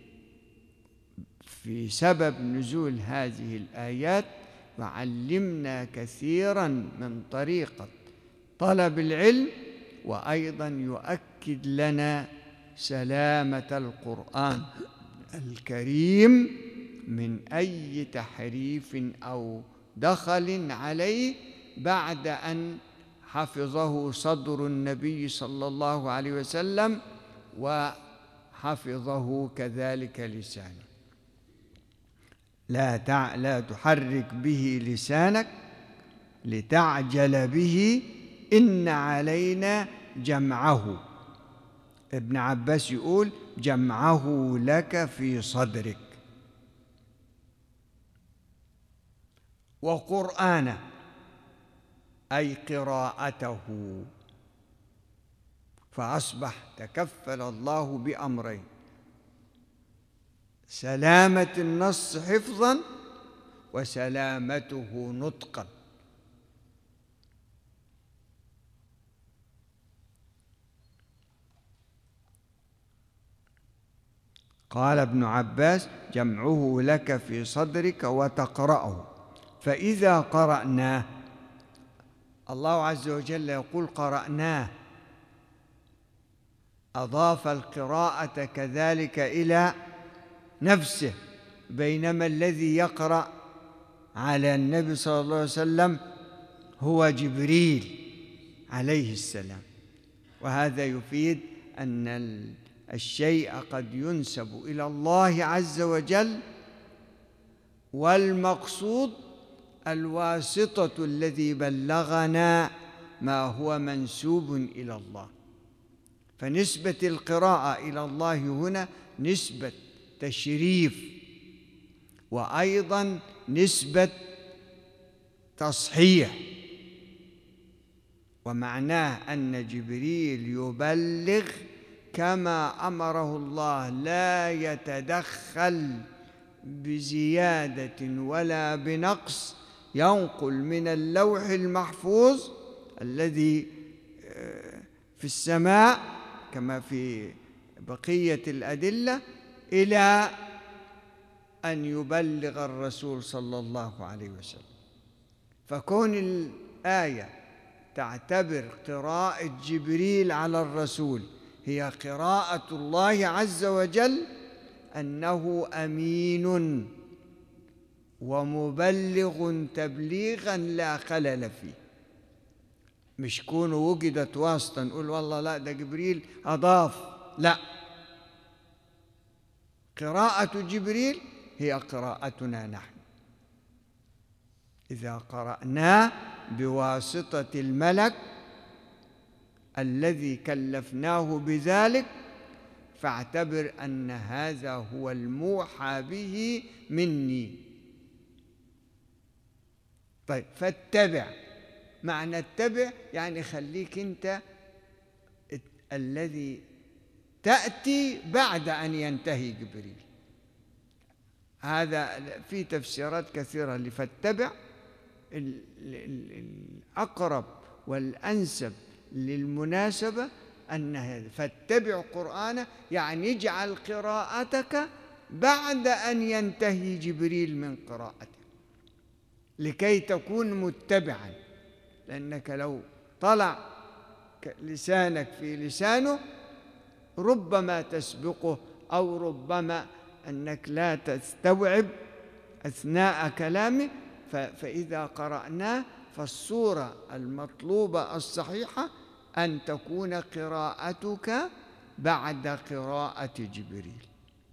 في سبب نزول هذه الآيات يعلمنا كثيرا من طريقة طلب العلم، وأيضا يؤكد لنا سلامة القرآن الكريم من أي تحريف أو دخل عليه بعد أن حفظه صدر النبي صلى الله عليه وسلم وحفظه كذلك لسانه. لا تع... لا تحرك به لسانك لتعجل به إن علينا جمعه. ابن عباس يقول: جمعه لك في صدرك. وقرآنه أي قراءته. فأصبح تكفل الله بأمرين: سلامة النص حفظا وسلامته نطقا. قال ابن عباس: جمعه لك في صدرك وتقرأه. فإذا قرأناه، الله عز وجل يقول: قرأناه، أضاف القراءة كذلك إلى نفسه، بينما الذي يقرأ على النبي صلى الله عليه وسلم هو جبريل عليه السلام. وهذا يفيد أن الشيء قد ينسب إلى الله عز وجل، والمقصود الواسطة الذي بلغنا ما هو منسوب إلى الله. فنسبة القراءة إلى الله هنا نسبة تشريف، وأيضا نسبة تصحيح. ومعناه أن جبريل يبلغ كما أمره الله، لا يتدخل بزيادة ولا بنقص، ينقل من اللوح المحفوظ الذي في السماء كما في بقية الأدلة إلى أن يبلغ الرسول صلى الله عليه وسلم. فكون الآية تعتبر قراءة جبريل على الرسول هي قراءة الله عز وجل، أنه أمين ومبلغ تبليغا لا خلل فيه. مش كونه وجدت واسطة نقول والله لا ده جبريل أضاف، لا، قراءة جبريل هي قراءتنا نحن. إذا قرأناه بواسطة الملك الذي كلفناه بذلك، فاعتبر أن هذا هو الموحى به مني. طيب، فاتبع، معنى اتبع يعني خليك أنت الذي تأتي بعد أن ينتهي جبريل. هذا في تفسيرات كثيرة لفاتبع. الأقرب والأنسب للمناسبة أن هذا فاتبع قرآنه يعني اجعل قراءتك بعد أن ينتهي جبريل من قراءته لكي تكون متبعا، لأنك لو طلع لسانك في لسانه ربما تسبقه، أو ربما أنك لا تستوعب أثناء كلامه. فإذا قرأناه فالصورة المطلوبة الصحيحة أن تكون قراءتك بعد قراءة جبريل.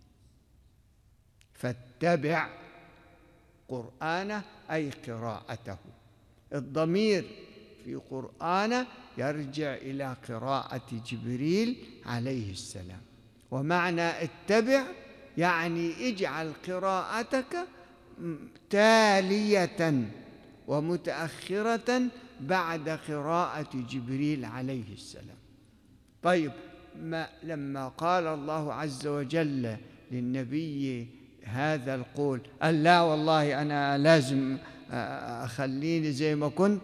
فاتبع قرآنه أي قراءته. الضمير في قرآنه يرجع إلى قراءة جبريل عليه السلام. ومعنى اتبع يعني اجعل قراءتك تالية ومتأخرة بعد قراءة جبريل عليه السلام. طيب، ما لما قال الله عز وجل للنبي هذا القول قال لا والله أنا لازم أخليني زي ما كنت،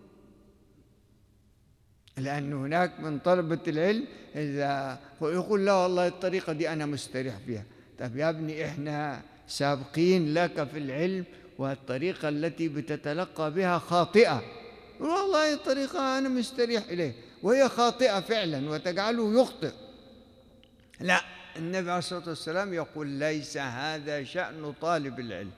لأن هناك من طلبة العلم إذا يقول لا والله الطريقة دي أنا مستريح فيها. طب يا ابني إحنا سابقين لك في العلم، والطريقة التي بتتلقى بها خاطئة. والله الطريقة أنا مستريح إليه وهي خاطئة فعلا وتجعله يخطئ. لا، النبي عليه الصلاة والسلام يقول ليس هذا شأن طالب العلم.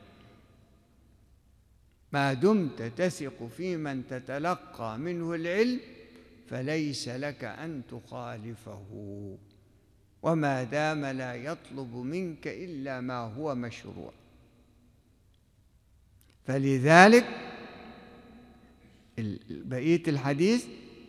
ما دمت تثق في من تتلقى منه العلم فليس لك أن تخالفه، وما دام لا يطلب منك إلا ما هو مشروع. فلذلك بقية الحديث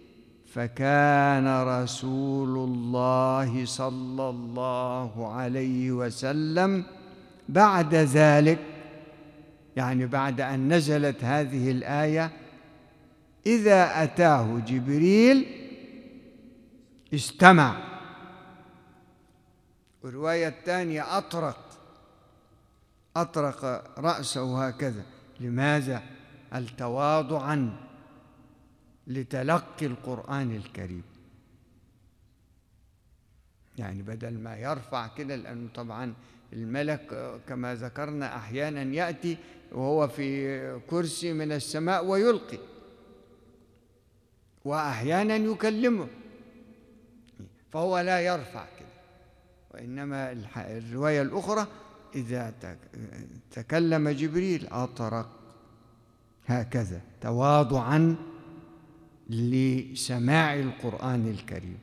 فكان رسول الله صلى الله عليه وسلم بعد ذلك، يعني بعد أن نزلت هذه الآية، إذا أتاه جبريل استمع. والرواية الثانية أطرق أطرق رأسه هكذا. لماذا؟ التواضعا لتلقي القرآن الكريم. يعني بدل ما يرفع كده، لأنه طبعا الملك كما ذكرنا أحيانا يأتي وهو في كرسي من السماء ويلقي، وأحيانا يكلمه، فهو لا يرفع كده. وإنما الرواية الأخرى إذا تكلم جبريل أطرق هكذا تواضعا لسماع القرآن الكريم.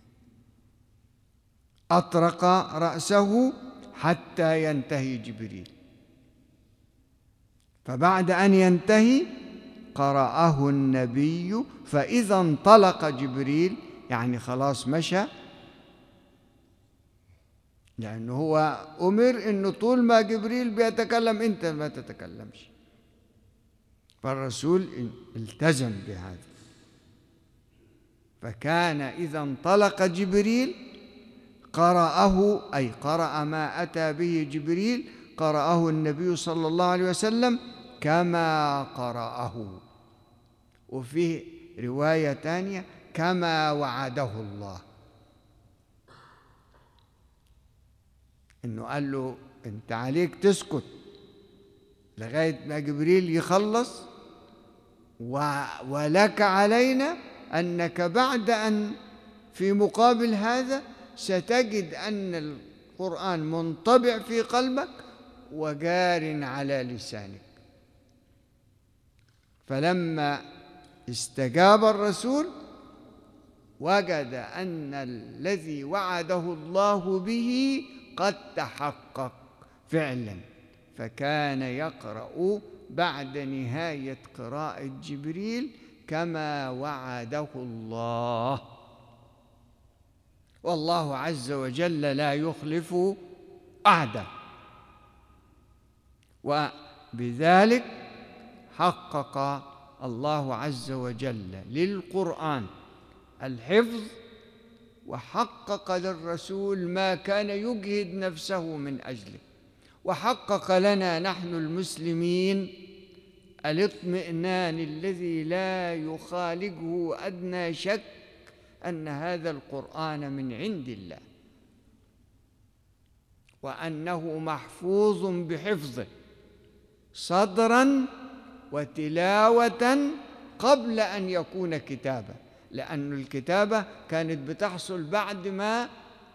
أطرق رأسه حتى ينتهي جبريل، فبعد أن ينتهي قرأه النبي، فإذا انطلق جبريل يعني خلاص مشى، لأنه هو أمر إنه طول ما جبريل بيتكلم أنت ما تتكلمش، فالرسول التزم بهذا. فكان إذا انطلق جبريل قرأه، أي قرأ ما أتى به جبريل قرأه النبي صلى الله عليه وسلم كما قرأه. وفي رواية ثانية كما وعده الله، إنه قال له أنت عليك تسكت لغاية ما جبريل يخلص، ولك علينا أنك بعد أن في مقابل هذا ستجد أن القرآن منطبع في قلبك وجار على لسانك. فلما استجاب الرسول وجد أن الذي وعده الله به قد تحقق فعلا، فكان يقرأ بعد نهاية قراءة جبريل كما وعده الله، والله عز وجل لا يخلف وعده. وبذلك حقق الله عز وجل للقرآن الحفظ، وحقق للرسول ما كان يجهد نفسه من أجله، وحقق لنا نحن المسلمين الاطمئنان الذي لا يخالجه أدنى شك أن هذا القرآن من عند الله، وأنه محفوظ بحفظه صدرا وتلاوة قبل أن يكون كتابة، لأن الكتابة كانت بتحصل بعد ما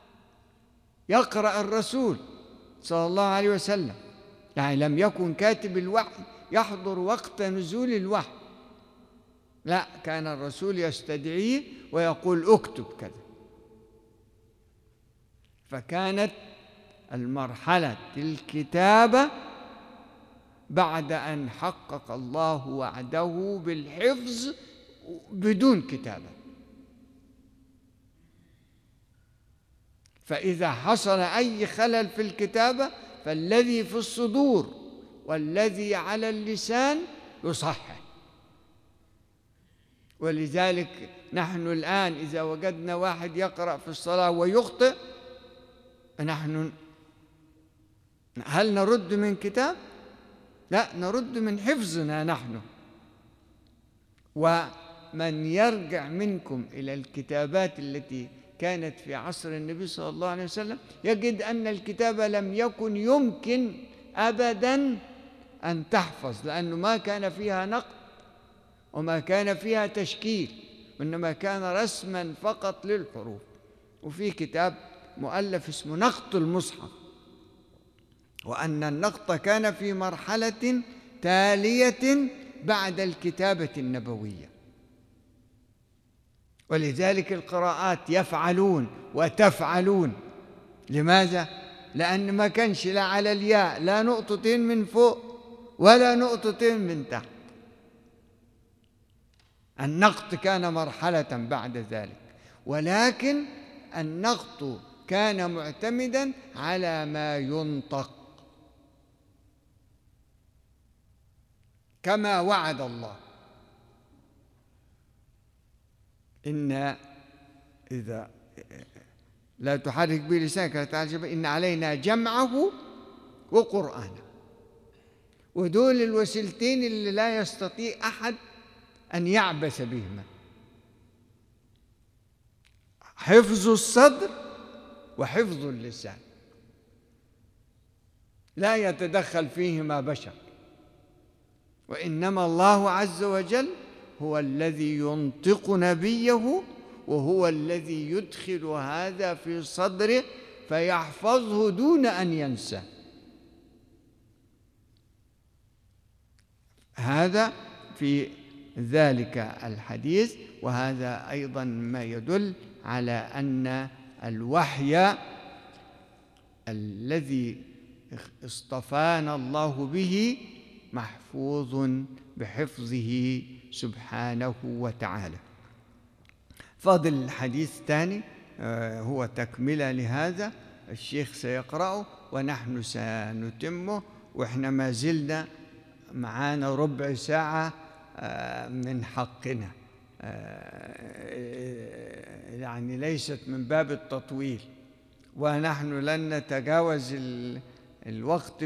يقرأ الرسول صلى الله عليه وسلم، يعني لم يكن كاتب الوحي يحضر وقت نزول الوحي، لا، كان الرسول يستدعيه ويقول اكتب كذا. فكانت المرحلة الكتابة بعد أن حقق الله وعده بالحفظ بدون كتابة. فإذا حصل أي خلل في الكتابة فالذي في الصدور والذي على اللسان يصحح. ولذلك نحن الآن إذا وجدنا واحد يقرأ في الصلاة ويخطئ، نحن هل نرد من كتاب؟ لا، نرد من حفظنا نحن. ومن يرجع منكم إلى الكتابات التي كانت في عصر النبي صلى الله عليه وسلم يجد أن الكتابة لم يكن يمكن أبداً أن تحفظ، لأنه ما كان فيها نقد وما كان فيها تشكيل، وإنما كان رسماً فقط للحروف. وفي كتاب مؤلف اسمه نقط المصحف، وأن النقط كان في مرحلة تالية بعد الكتابة النبوية. ولذلك القراءات يفعلون وتفعلون. لماذا؟ لأن ما كانش لا على الياء لا نقطتين من فوق ولا نقطتين من تحت. النقط كان مرحلة بعد ذلك، ولكن النقط كان معتمدا على ما ينطق كما وعد الله. إن إذا لا تحرك به لسانك لا تعجب إن علينا جمعه وقرآنه. ودول الوسيلتين اللي لا يستطيع أحد أن يعبث بهما، حفظ الصدر وحفظ اللسان، لا يتدخل فيهما بشر، وإنما الله عز وجل هو الذي ينطق نبيه، وهو الذي يدخل هذا في صدره فيحفظه دون أن ينسى. هذا في ذلك الحديث. وهذا أيضا ما يدل على أن الوحي الذي اصطفانا الله به محفوظ بحفظه سبحانه وتعالى. فاضل الحديث الثاني هو تكملة لهذا، الشيخ سيقرأه ونحن سنتمه، وإحنا ما زلنا معانا ربع ساعة من حقنا، يعني ليست من باب التطويل، ونحن لن نتجاوز الوقت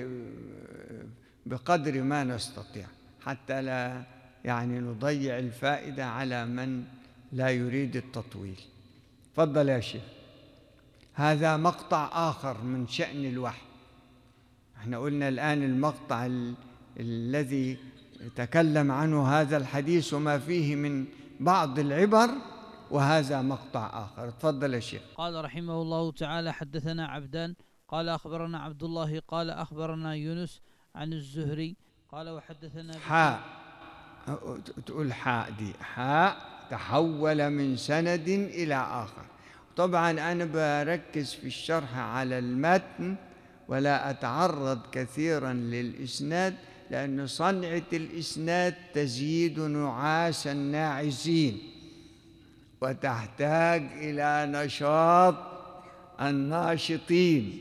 بقدر ما نستطيع حتى لا يعني نضيع الفائدة على من لا يريد التطويل. تفضل يا شيخ. هذا مقطع آخر من شأن الوحي. احنا قلنا الآن المقطع ال الذي تكلم عنه هذا الحديث وما فيه من بعض العبر، وهذا مقطع آخر. تفضل يا شيخ. قال رحمه الله تعالى: حدثنا عبدان قال أخبرنا عبد الله قال أخبرنا يونس عن الزهري قال وحدثنا حاء، تقول حاء دي حاء تحول من سند إلى آخر. طبعا أنا بركز في الشرح على المتن ولا أتعرض كثيرا للإسناد، لأن صنعة الإسناد تزيد نعاس الناعسين وتحتاج إلى نشاط الناشطين.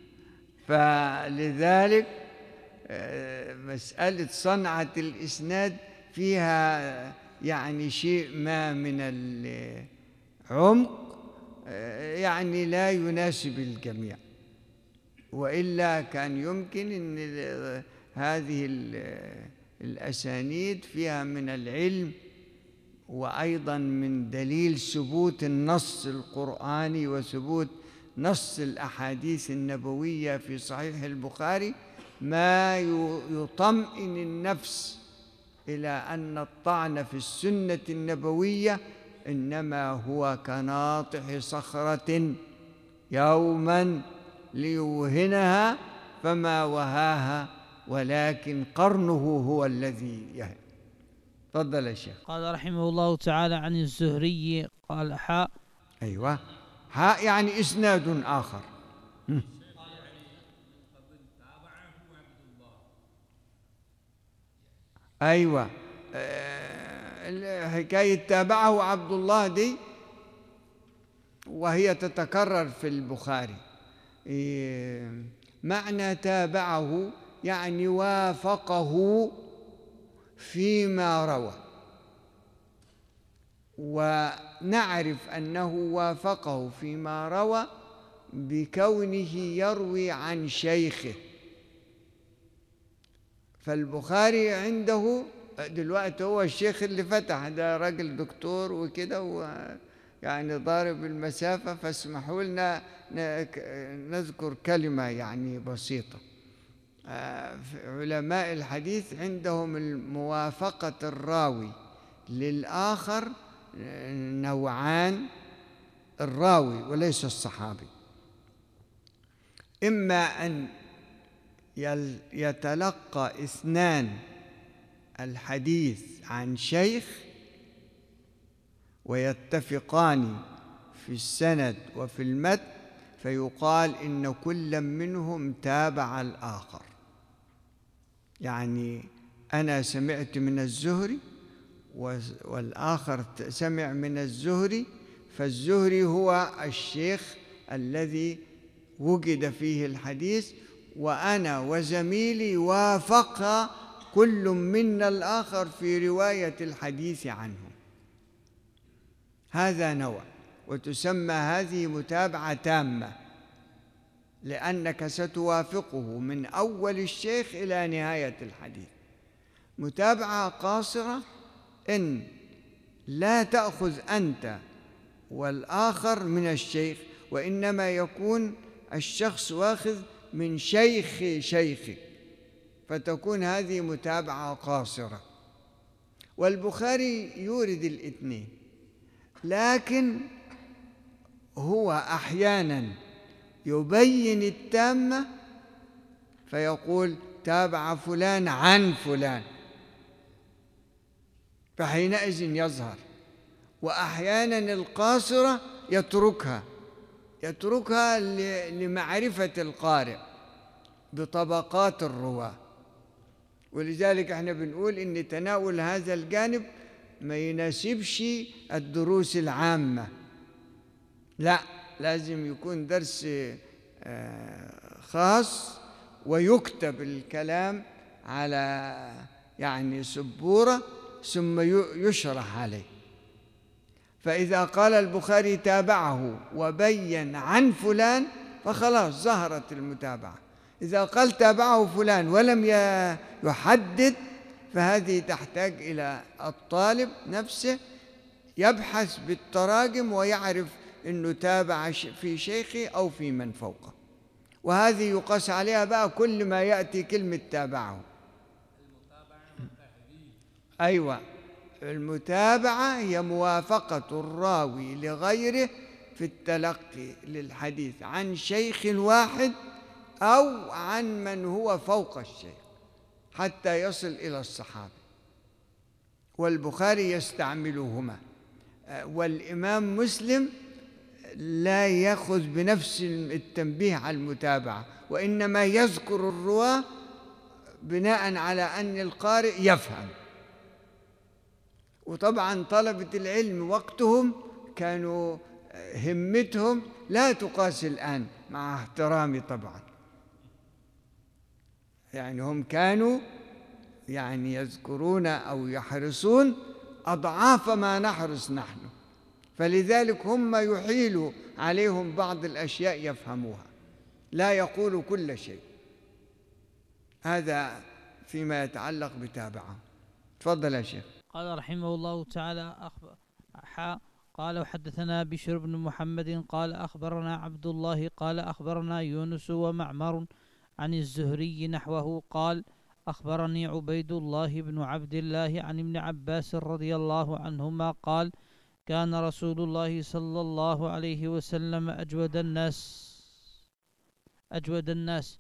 فلذلك مسألة صنعة الإسناد فيها يعني شيء ما من العمق يعني لا يناسب الجميع، وإلا كان يمكن أن هذه الأسانيد فيها من العلم وأيضا من دليل ثبوت النص القرآني وثبوت نص الأحاديث النبوية في صحيح البخاري ما يطمئن النفس إلى أن الطعن في السنة النبوية إنما هو كناطح صخرة يوما ليوهنها فما وهاها ولكن قرنه هو الذي يهن. تفضل يا شيخ. قال رحمه الله تعالى عن الزهري قال حاء. أيوة، حاء يعني إسناد آخر. أيوة، حكاية تابعه عبد الله دي وهي تتكرر في البخاري. معنى تابعه يعني وافقه فيما روى، ونعرف أنه وافقه فيما روى بكونه يروي عن شيخه. فالبخاري عنده دلوقتي هو الشيخ اللي فتح ده راجل دكتور وكده ويعني ضارب المسافة، فاسمحوا لنا نذكر كلمة يعني بسيطة. علماء الحديث عندهم الموافقة الراوي للآخر نوعان: الراوي وليس الصحابي، إما أن يتلقى اثنان الحديث عن شيخ ويتفقان في السند وفي المتن فيقال إن كل منهم تابع الآخر. يعني أنا سمعت من الزهري والآخر سمع من الزهري، فالزهري هو الشيخ الذي وجد فيه الحديث، وأنا وزميلي وافق كل منا الآخر في رواية الحديث عنه. هذا نوع، وتسمى هذه متابعة تامة، لأنك ستوافقه من أول الشيخ إلى نهاية الحديث. متابعة قاصرة إن لا تأخذ أنت والآخر من الشيخ، وإنما يكون الشخص واخذ من شيخ شيخه، فتكون هذه متابعة قاصرة. والبخاري يورد الاثنين، لكن هو أحيانا يبين التامة فيقول تابع فلان عن فلان، فحينئذ يظهر. وأحيانا القاصرة يتركها يتركها لمعرفة القارئ بطبقات الرواة. ولذلك احنا بنقول إن تناول هذا الجانب ما يناسبش الدروس العامة، لا، لازم يكون درس خاص ويكتب الكلام على يعني سبورة ثم يشرح عليه. فإذا قال البخاري تابعه وبين عن فلان فخلاص ظهرت المتابعة. إذا قال تابعه فلان ولم يحدد فهذه تحتاج إلى الطالب نفسه يبحث بالتراجم ويعرف أنه تابع في شيخه أو في من فوقه، وهذه يقاس عليها بقى كل ما يأتي كلمة تابعه. أيوة، المتابعة هي موافقة الراوي لغيره في التلقي للحديث عن شيخ واحد أو عن من هو فوق الشيخ حتى يصل إلى الصحابة. والبخاري يستعملهما، والإمام مسلم لا يأخذ بنفس التنبيه على المتابعة، وإنما يذكر الرواة بناء على أن القارئ يفهم. وطبعا طلبة العلم وقتهم كانوا همتهم لا تقاس الآن، مع احترامي طبعا، يعني هم كانوا يعني يذكرون أو يحرصون أضعاف ما نحرص نحن، فلذلك هم يحيلوا عليهم بعض الأشياء يفهموها، لا يقولوا كل شيء. هذا فيما يتعلق بتابعه. تفضل يا شيخ. قال رحمه الله تعالى أخبر حا قال وحدثنا بشر بن محمد قال أخبرنا عبد الله قال أخبرنا يونس ومعمر عن الزهري نحوه قال أخبرني عبيد الله بن عبد الله عن ابن عباس رضي الله عنهما قال كان رسول الله صلى الله عليه وسلم أجود الناس أجود الناس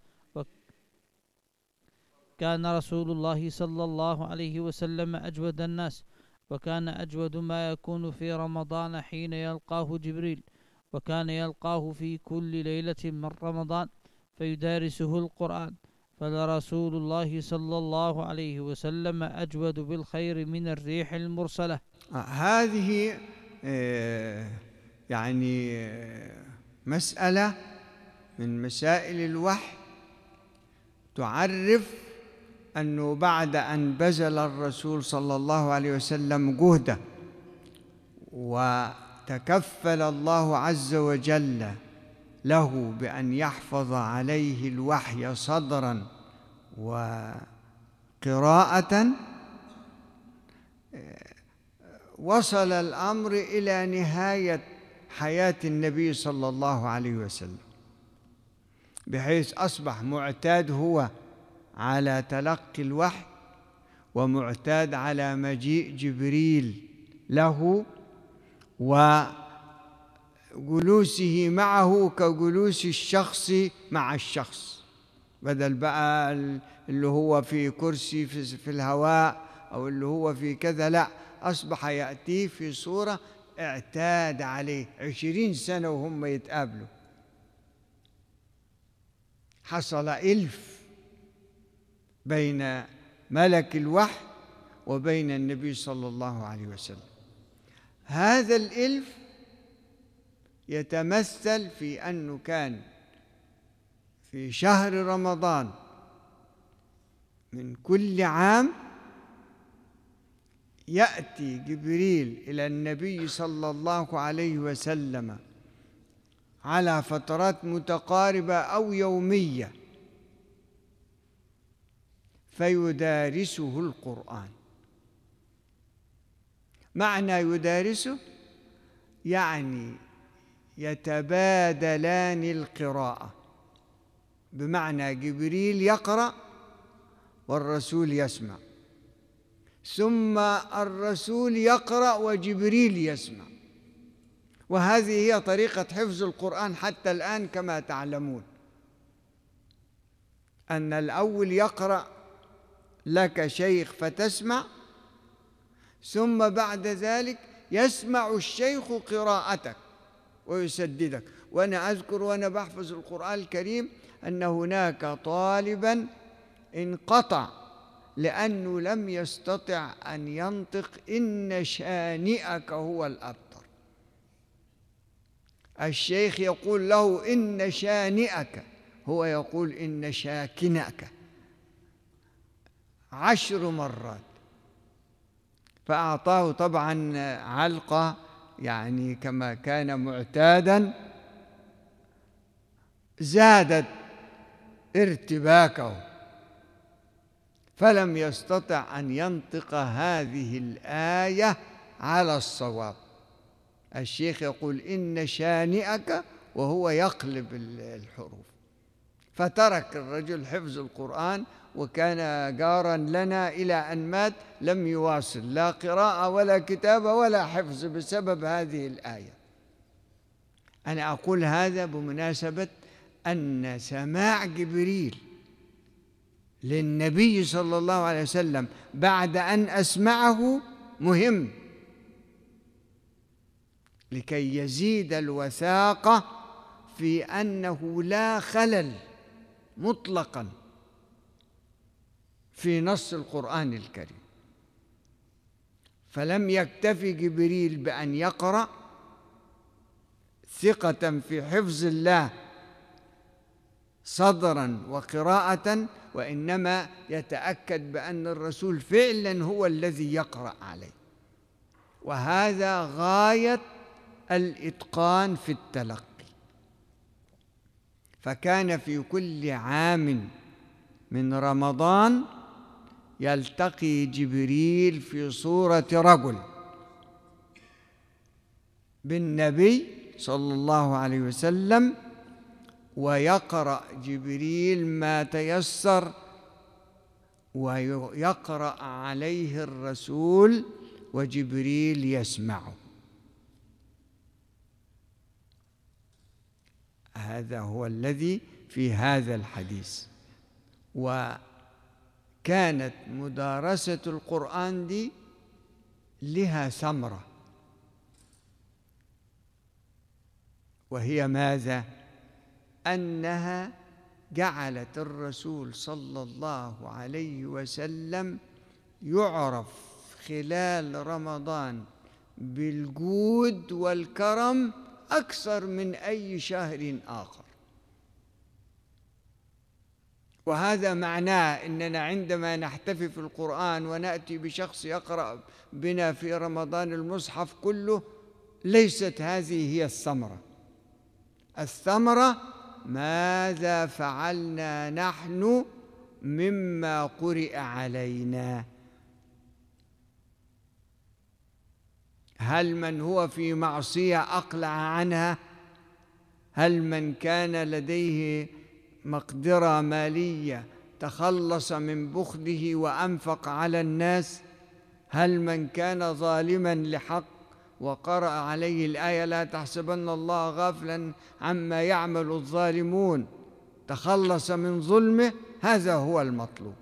كان رسول الله صلى الله عليه وسلم أجود الناس، وكان أجود ما يكون في رمضان حين يلقاه جبريل، وكان يلقاه في كل ليلة من رمضان فيدارسه القرآن، فلرسول الله صلى الله عليه وسلم أجود بالخير من الريح المرسلة. هذه يعني مسألة من مسائل الوحي تعرف أنه بعد أن بذل الرسول صلى الله عليه وسلم جهده وتكفل الله عز وجل له بأن يحفظ عليه الوحي صدرا وقراءة، وصل الأمر إلى نهاية حياة النبي صلى الله عليه وسلم، بحيث أصبح معتاد هو على تلقي الوحي ومعتاد على مجيء جبريل له، وجلوسه معه كجلوس الشخص مع الشخص، بدل بقى اللي هو في كرسي في الهواء أو اللي هو في كذا، لا، أصبح يأتيه في صورة اعتاد عليه عشرين سنة وهم يتقابلوا. حصل إلف بين ملك الوحي وبين النبي صلى الله عليه وسلم. هذا الإلف يتمثل في أنه كان في شهر رمضان من كل عام يأتي جبريل إلى النبي صلى الله عليه وسلم على فترات متقاربة أو يومية فيدارسه القرآن. معنى يدارسه يعني يتبادلان القراءة، بمعنى جبريل يقرأ والرسول يسمع، ثم الرسول يقرأ وجبريل يسمع. وهذه هي طريقة حفظ القرآن حتى الآن كما تعلمون، أن الأول يقرأ لك شيخ فتسمع، ثم بعد ذلك يسمع الشيخ قراءتك ويسددك. وأنا أذكر وأنا بحفظ القرآن الكريم أن هناك طالبا انقطع لأنه لم يستطع أن ينطق إن شانئك هو الأبتر. الشيخ يقول له إن شانئك، هو يقول إن شاكنك عشر مرات، فأعطاه طبعا علقة يعني كما كان معتادا، زادت ارتباكه، فلم يستطع أن ينطق هذه الآية على الصواب. الشيخ يقول إن شانئك وهو يقلب الحروف، فترك الرجل حفظ القرآن، وكان جارا لنا إلى أن مات لم يواصل لا قراءة ولا كتابة ولا حفظ بسبب هذه الآية. أنا أقول هذا بمناسبة أن سماع جبريل للنبي صلى الله عليه وسلم بعد أن أسمعه مهم، لكي يزيد الوثاقة في أنه لا خلل مطلقا في نص القرآن الكريم. فلم يكتفي جبريل بأن يقرأ ثقة في حفظ الله صدرا وقراءة، وإنما يتأكد بأن الرسول فعلا هو الذي يقرأ عليه، وهذا غاية الإتقان في التلقي. فكان في كل عام من رمضان يلتقي جبريل في صورة رجل بالنبي صلى الله عليه وسلم، ويقرأ جبريل ما تيسر، ويقرأ عليه الرسول وجبريل يسمعه. هذا هو الذي في هذا الحديث. وكانت مدارسة القرآن دي لها ثمرة، وهي ماذا؟ أنها جعلت الرسول صلى الله عليه وسلم يعرف خلال رمضان بالجود والكرم أكثر من أي شهر آخر. وهذا معناه أننا عندما نحتفي في القرآن ونأتي بشخص يقرأ بنا في رمضان المصحف كله، ليست هذه هي الثمرة. الثمرة ماذا فعلنا نحن مما قرئ علينا. هل من هو في معصية أقلع عنها؟ هل من كان لديه مقدرة مالية تخلص من بخله وأنفق على الناس؟ هل من كان ظالما لحق وقرأ عليه الآية لا تحسبن الله غافلا عما يعمل الظالمون تخلص من ظلمه؟ هذا هو المطلوب.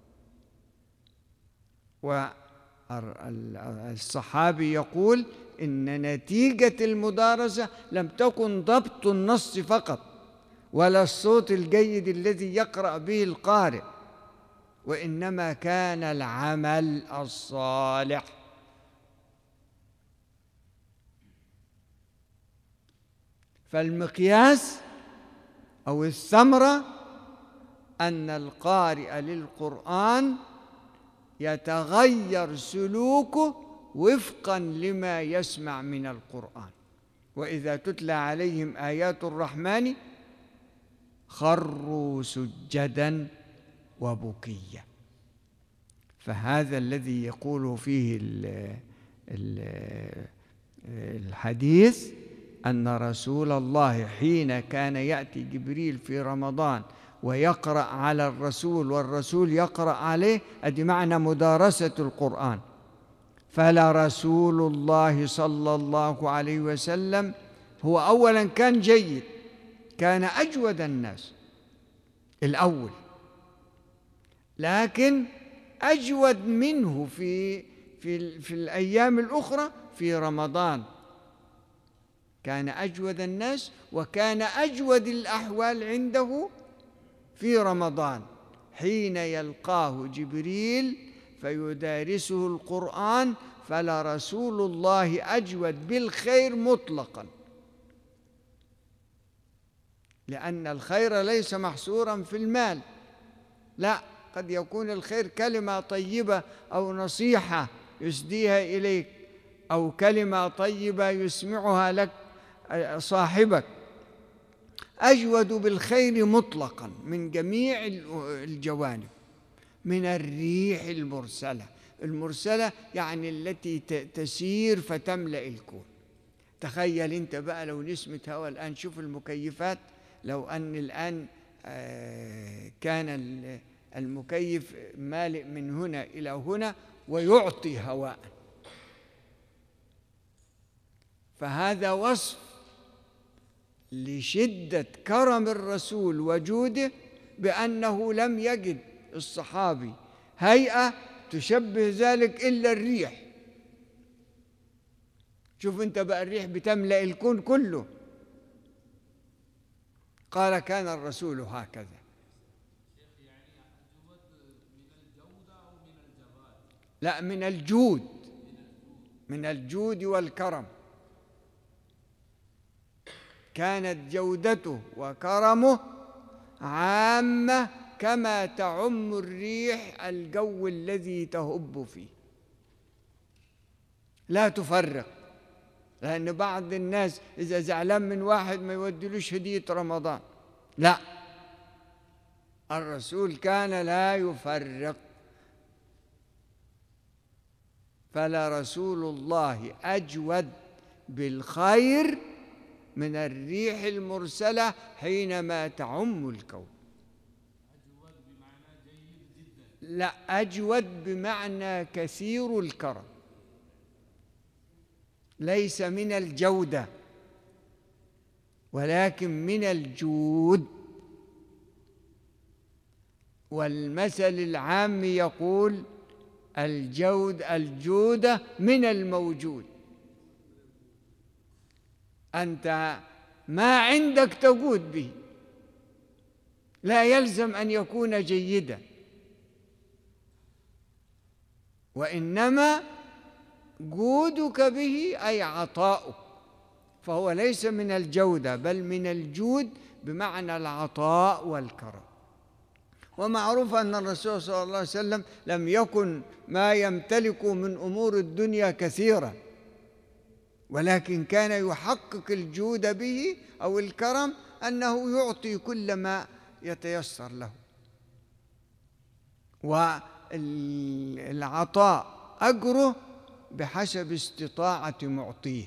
والصحابي يقول إن نتيجة المدارسة لم تكن ضبط النص فقط ولا الصوت الجيد الذي يقرأ به القارئ، وإنما كان العمل الصالح. فالمقياس أو الثمرة أن القارئ للقرآن يتغير سلوكه وفقا لما يسمع من القرآن. وإذا تتلى عليهم آيات الرحمن خروا سجدا وبكيا. فهذا الذي يقول فيه الحديث أن رسول الله حين كان يأتي جبريل في رمضان ويقرأ على الرسول والرسول يقرأ عليه، أدي معنى مدارسة القرآن. فلرسول الله صلى الله عليه وسلم هو أولا كان جيد، كان أجود الناس الأول، لكن أجود منه في في في الأيام الأخرى. في رمضان كان أجود الناس، وكان أجود الأحوال عنده في رمضان حين يلقاه جبريل فيدارسه القرآن. فلرسول الله أجود بالخير مطلقا، لأن الخير ليس محصورا في المال، لا، قد يكون الخير كلمة طيبة أو نصيحة يسديها إليك، أو كلمة طيبة يسمعها لك صاحبك. أجود بالخير مطلقا من جميع الجوانب، من الريح المرسلة. المرسلة يعني التي تسير فتملأ الكون. تخيل أنت بقى لو نسمة هواء الآن، شوف المكيفات، لو أن الآن كان المكيف مالئ من هنا إلى هنا ويعطي هواء، فهذا وصف لشدة كرم الرسول وجوده، بأنه لم يجد الصحابي هيئة تشبه ذلك إلا الريح. شوف أنت بقى الريح بتملأ الكون كله. قال كان الرسول هكذا. لا، من الجود، من الجود والكرم. كانت جودته وكرمه عامة كما تعم الريح الجو الذي تهب فيه، لا تفرق. لأن بعض الناس إذا زعلان من واحد ما يودلوش هدية رمضان، لا، الرسول كان لا يفرق. فلرسول الله أجود بالخير من الريح المرسلة حينما تعم الكون. لا، أجود بمعنى كثير الكرم، ليس من الجودة ولكن من الجود. والمثل العام يقول الجود الجودة من الموجود. أنت ما عندك تجود به، لا يلزم أن يكون جيدا، وإنما جودك به أي عطاؤك، فهو ليس من الجودة بل من الجود بمعنى العطاء والكرم. ومعروف أن الرسول صلى الله عليه وسلم لم يكن ما يمتلك من أمور الدنيا كثيرا، ولكن كان يحقق الجود به أو الكرم أنه يعطي كل ما يتيسر له. والعطاء أجره بحسب استطاعة معطيه.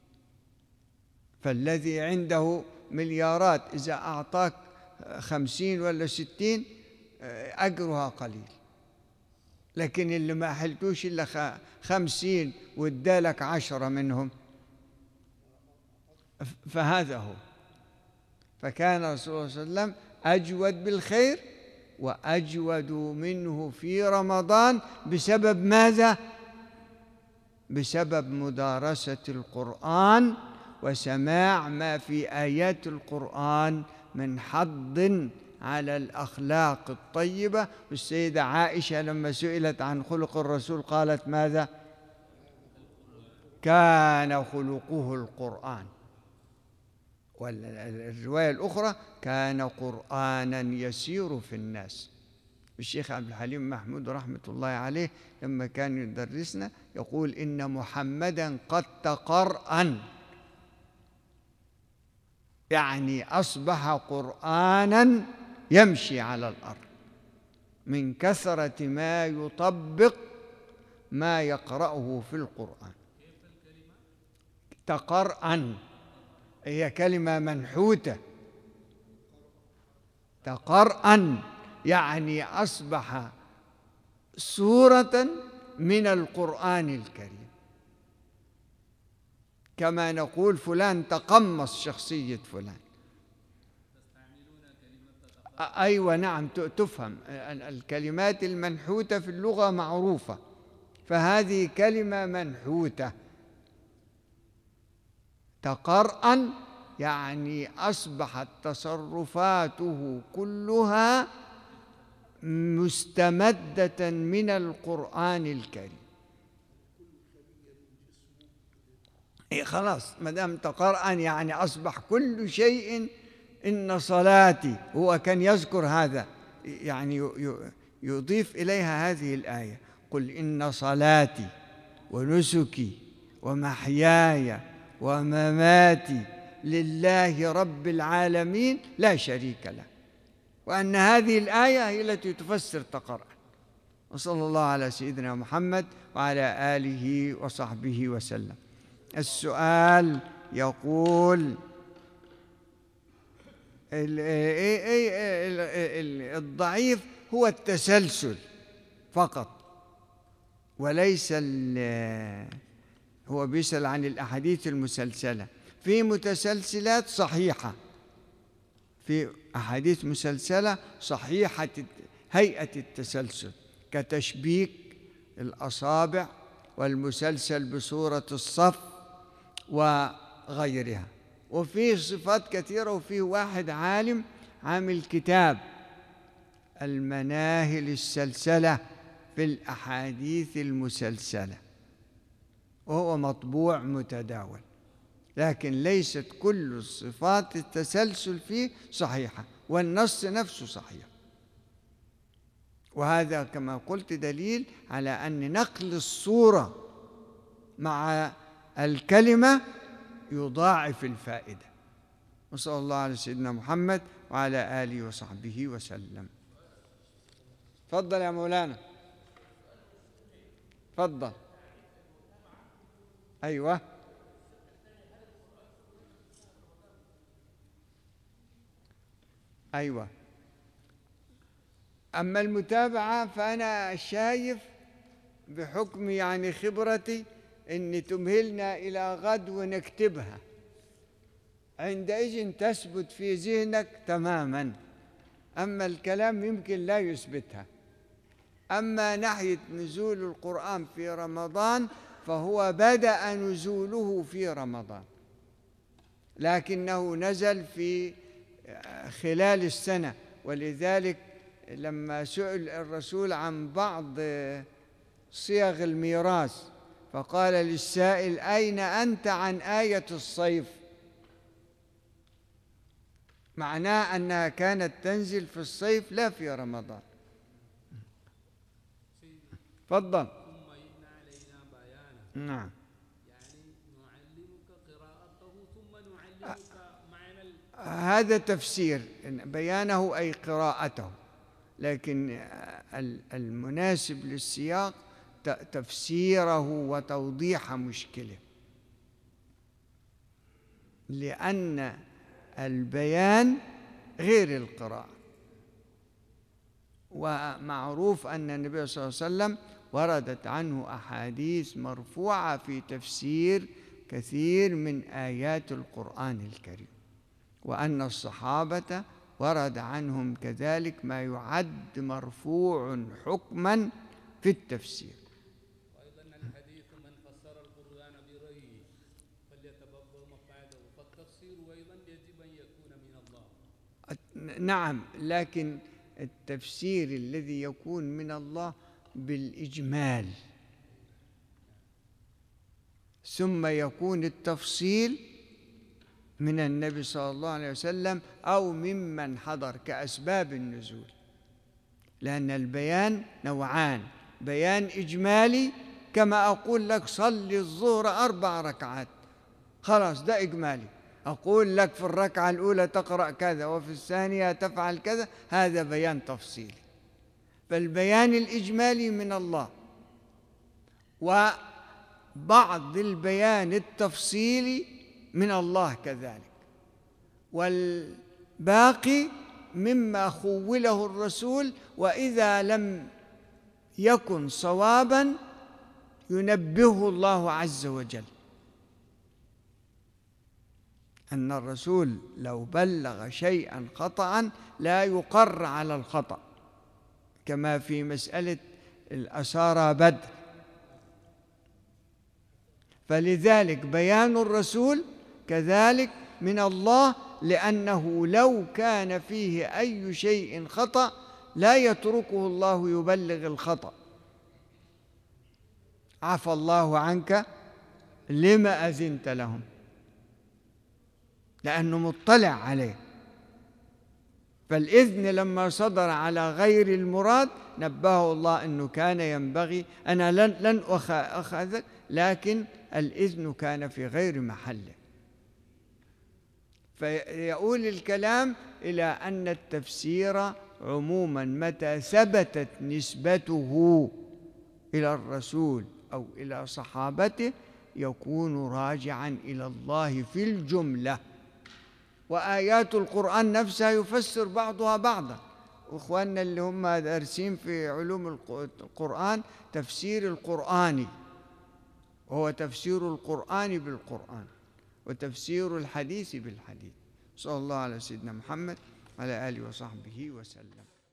فالذي عنده مليارات إذا أعطاك خمسين ولا ستين أجرها قليل، لكن اللي ما حلتوش إلا خمسين وادالك عشرة منهم فهذا هو. فكان رسول الله صلى الله عليه وسلم أجود بالخير وأجود منه في رمضان بسبب ماذا؟ بسبب مدارسة القرآن وسماع ما في آيات القرآن من حض على الأخلاق الطيبة. والسيدة عائشة لما سئلت عن خلق الرسول قالت ماذا؟ كان خلقه القرآن. والرواية الأخرى كان قرآنا يسير في الناس. الشيخ عبد الحليم محمود رحمة الله عليه لما كان يدرسنا يقول إن محمدا قد تقرأن، يعني أصبح قرآنا يمشي على الأرض من كثرة ما يطبق ما يقرأه في القرآن. تقرأن هي كلمة منحوتة، تقرأن يعني أصبح سورة من القرآن الكريم. كما نقول فلان تقمص شخصية فلان. أيوة نعم، تفهم. الكلمات المنحوتة في اللغة معروفة، فهذه كلمة منحوتة. تقرأن يعني أصبحت تصرفاته كلها مستمدة من القرآن الكريم. إيه خلاص، ما دام تقرأن يعني أصبح كل شيء. إن صلاتي، هو كان يذكر هذا، يعني يضيف إليها هذه الآية: قل إن صلاتي ونسكي ومحياي ومماتي لله رب العالمين لا شريك له. وأن هذه الآية هي التي تفسر تقرأن. وصلى الله على سيدنا محمد وعلى آله وصحبه وسلم. السؤال يقول: الضعيف هو التسلسل فقط، وليس هو بيسأل عن الأحاديث المسلسلة. في متسلسلات صحيحة، في أحاديث مسلسلة صحيحة هيئة التسلسل كتشبيك الأصابع والمسلسل بصورة الصف وغيرها. وفيه صفات كثيرة. وفيه واحد عالم عامل كتاب المناهل السلسلة في الأحاديث المسلسلة، وهو مطبوع متداول، لكن ليست كل الصفات التسلسل فيه صحيحة، والنص نفسه صحيح. وهذا كما قلت دليل على أن نقل الصورة مع الكلمة يضاعف الفائدة. وصلى الله على سيدنا محمد وعلى آله وصحبه وسلم. تفضل يا مولانا، تفضل. أيوة. أيوة. أما المتابعة فأنا شايف بحكم يعني خبرتي أن تمهلنا إلى غد ونكتبها، عندئذ تثبت في ذهنك تماما. أما الكلام يمكن لا يثبتها. أما ناحية نزول القرآن في رمضان فهو بدأ نزوله في رمضان، لكنه نزل في خلال السنة. ولذلك لما سئل الرسول عن بعض صيغ الميراث فقال للسائل: أين أنت عن آية الصيف؟ معناه أنها كانت تنزل في الصيف لا في رمضان. تفضل. ثم إن علينا بيانه. نعم. يعني نعلمك قراءته ثم نعلمك معنى ال... هذا تفسير، بيانه أي قراءته، لكن المناسب للسياق تفسيره وتوضيح مشكله، لأن البيان غير القراءة. ومعروف أن النبي صلى الله عليه وسلم وردت عنه أحاديث مرفوعة في تفسير كثير من آيات القرآن الكريم، وأن الصحابة ورد عنهم كذلك ما يعد مرفوع حكما في التفسير. وأيضا الحديث: من فسر القرآن برأيه فليتبوأ مقعده، فالتفسير أيضا يجب أن يكون من الله. نعم، لكن التفسير الذي يكون من الله بالإجمال، ثم يكون التفصيل من النبي صلى الله عليه وسلم أو ممن حضر كأسباب النزول. لأن البيان نوعان: بيان إجمالي، كما أقول لك صلي الظهر أربع ركعات، خلاص ده إجمالي. أقول لك في الركعة الأولى تقرأ كذا وفي الثانية تفعل كذا، هذا بيان تفصيلي. فالبيان الإجمالي من الله، وبعض البيان التفصيلي من الله كذلك، والباقي مما خوله الرسول، وإذا لم يكن صوابا ينبهه الله عز وجل. أن الرسول لو بلغ شيئا خطأ لا يقر على الخطأ، كما في مسألة الأسارى بدر. فلذلك بيان الرسول كذلك من الله، لأنه لو كان فيه أي شيء خطأ لا يتركه الله يبلغ الخطأ. عفى الله عنك لما أذنت لهم، لأنه مطلع عليه. فالإذن لما صدر على غير المراد نبهه الله أنه كان ينبغي، أنا لن, لن أخذك، لكن الإذن كان في غير محله. فيؤول الكلام إلى أن التفسير عموما متى ثبتت نسبته إلى الرسول أو إلى صحابته يكون راجعا إلى الله في الجملة. وآيات القرآن نفسها يفسر بعضها بعضا. وإخواننا اللي هم دارسين في علوم القرآن تفسير القرآني، وهو تفسير القرآن بالقرآن وتفسير الحديث بالحديث. صلى الله على سيدنا محمد وعلى آله وصحبه وسلم.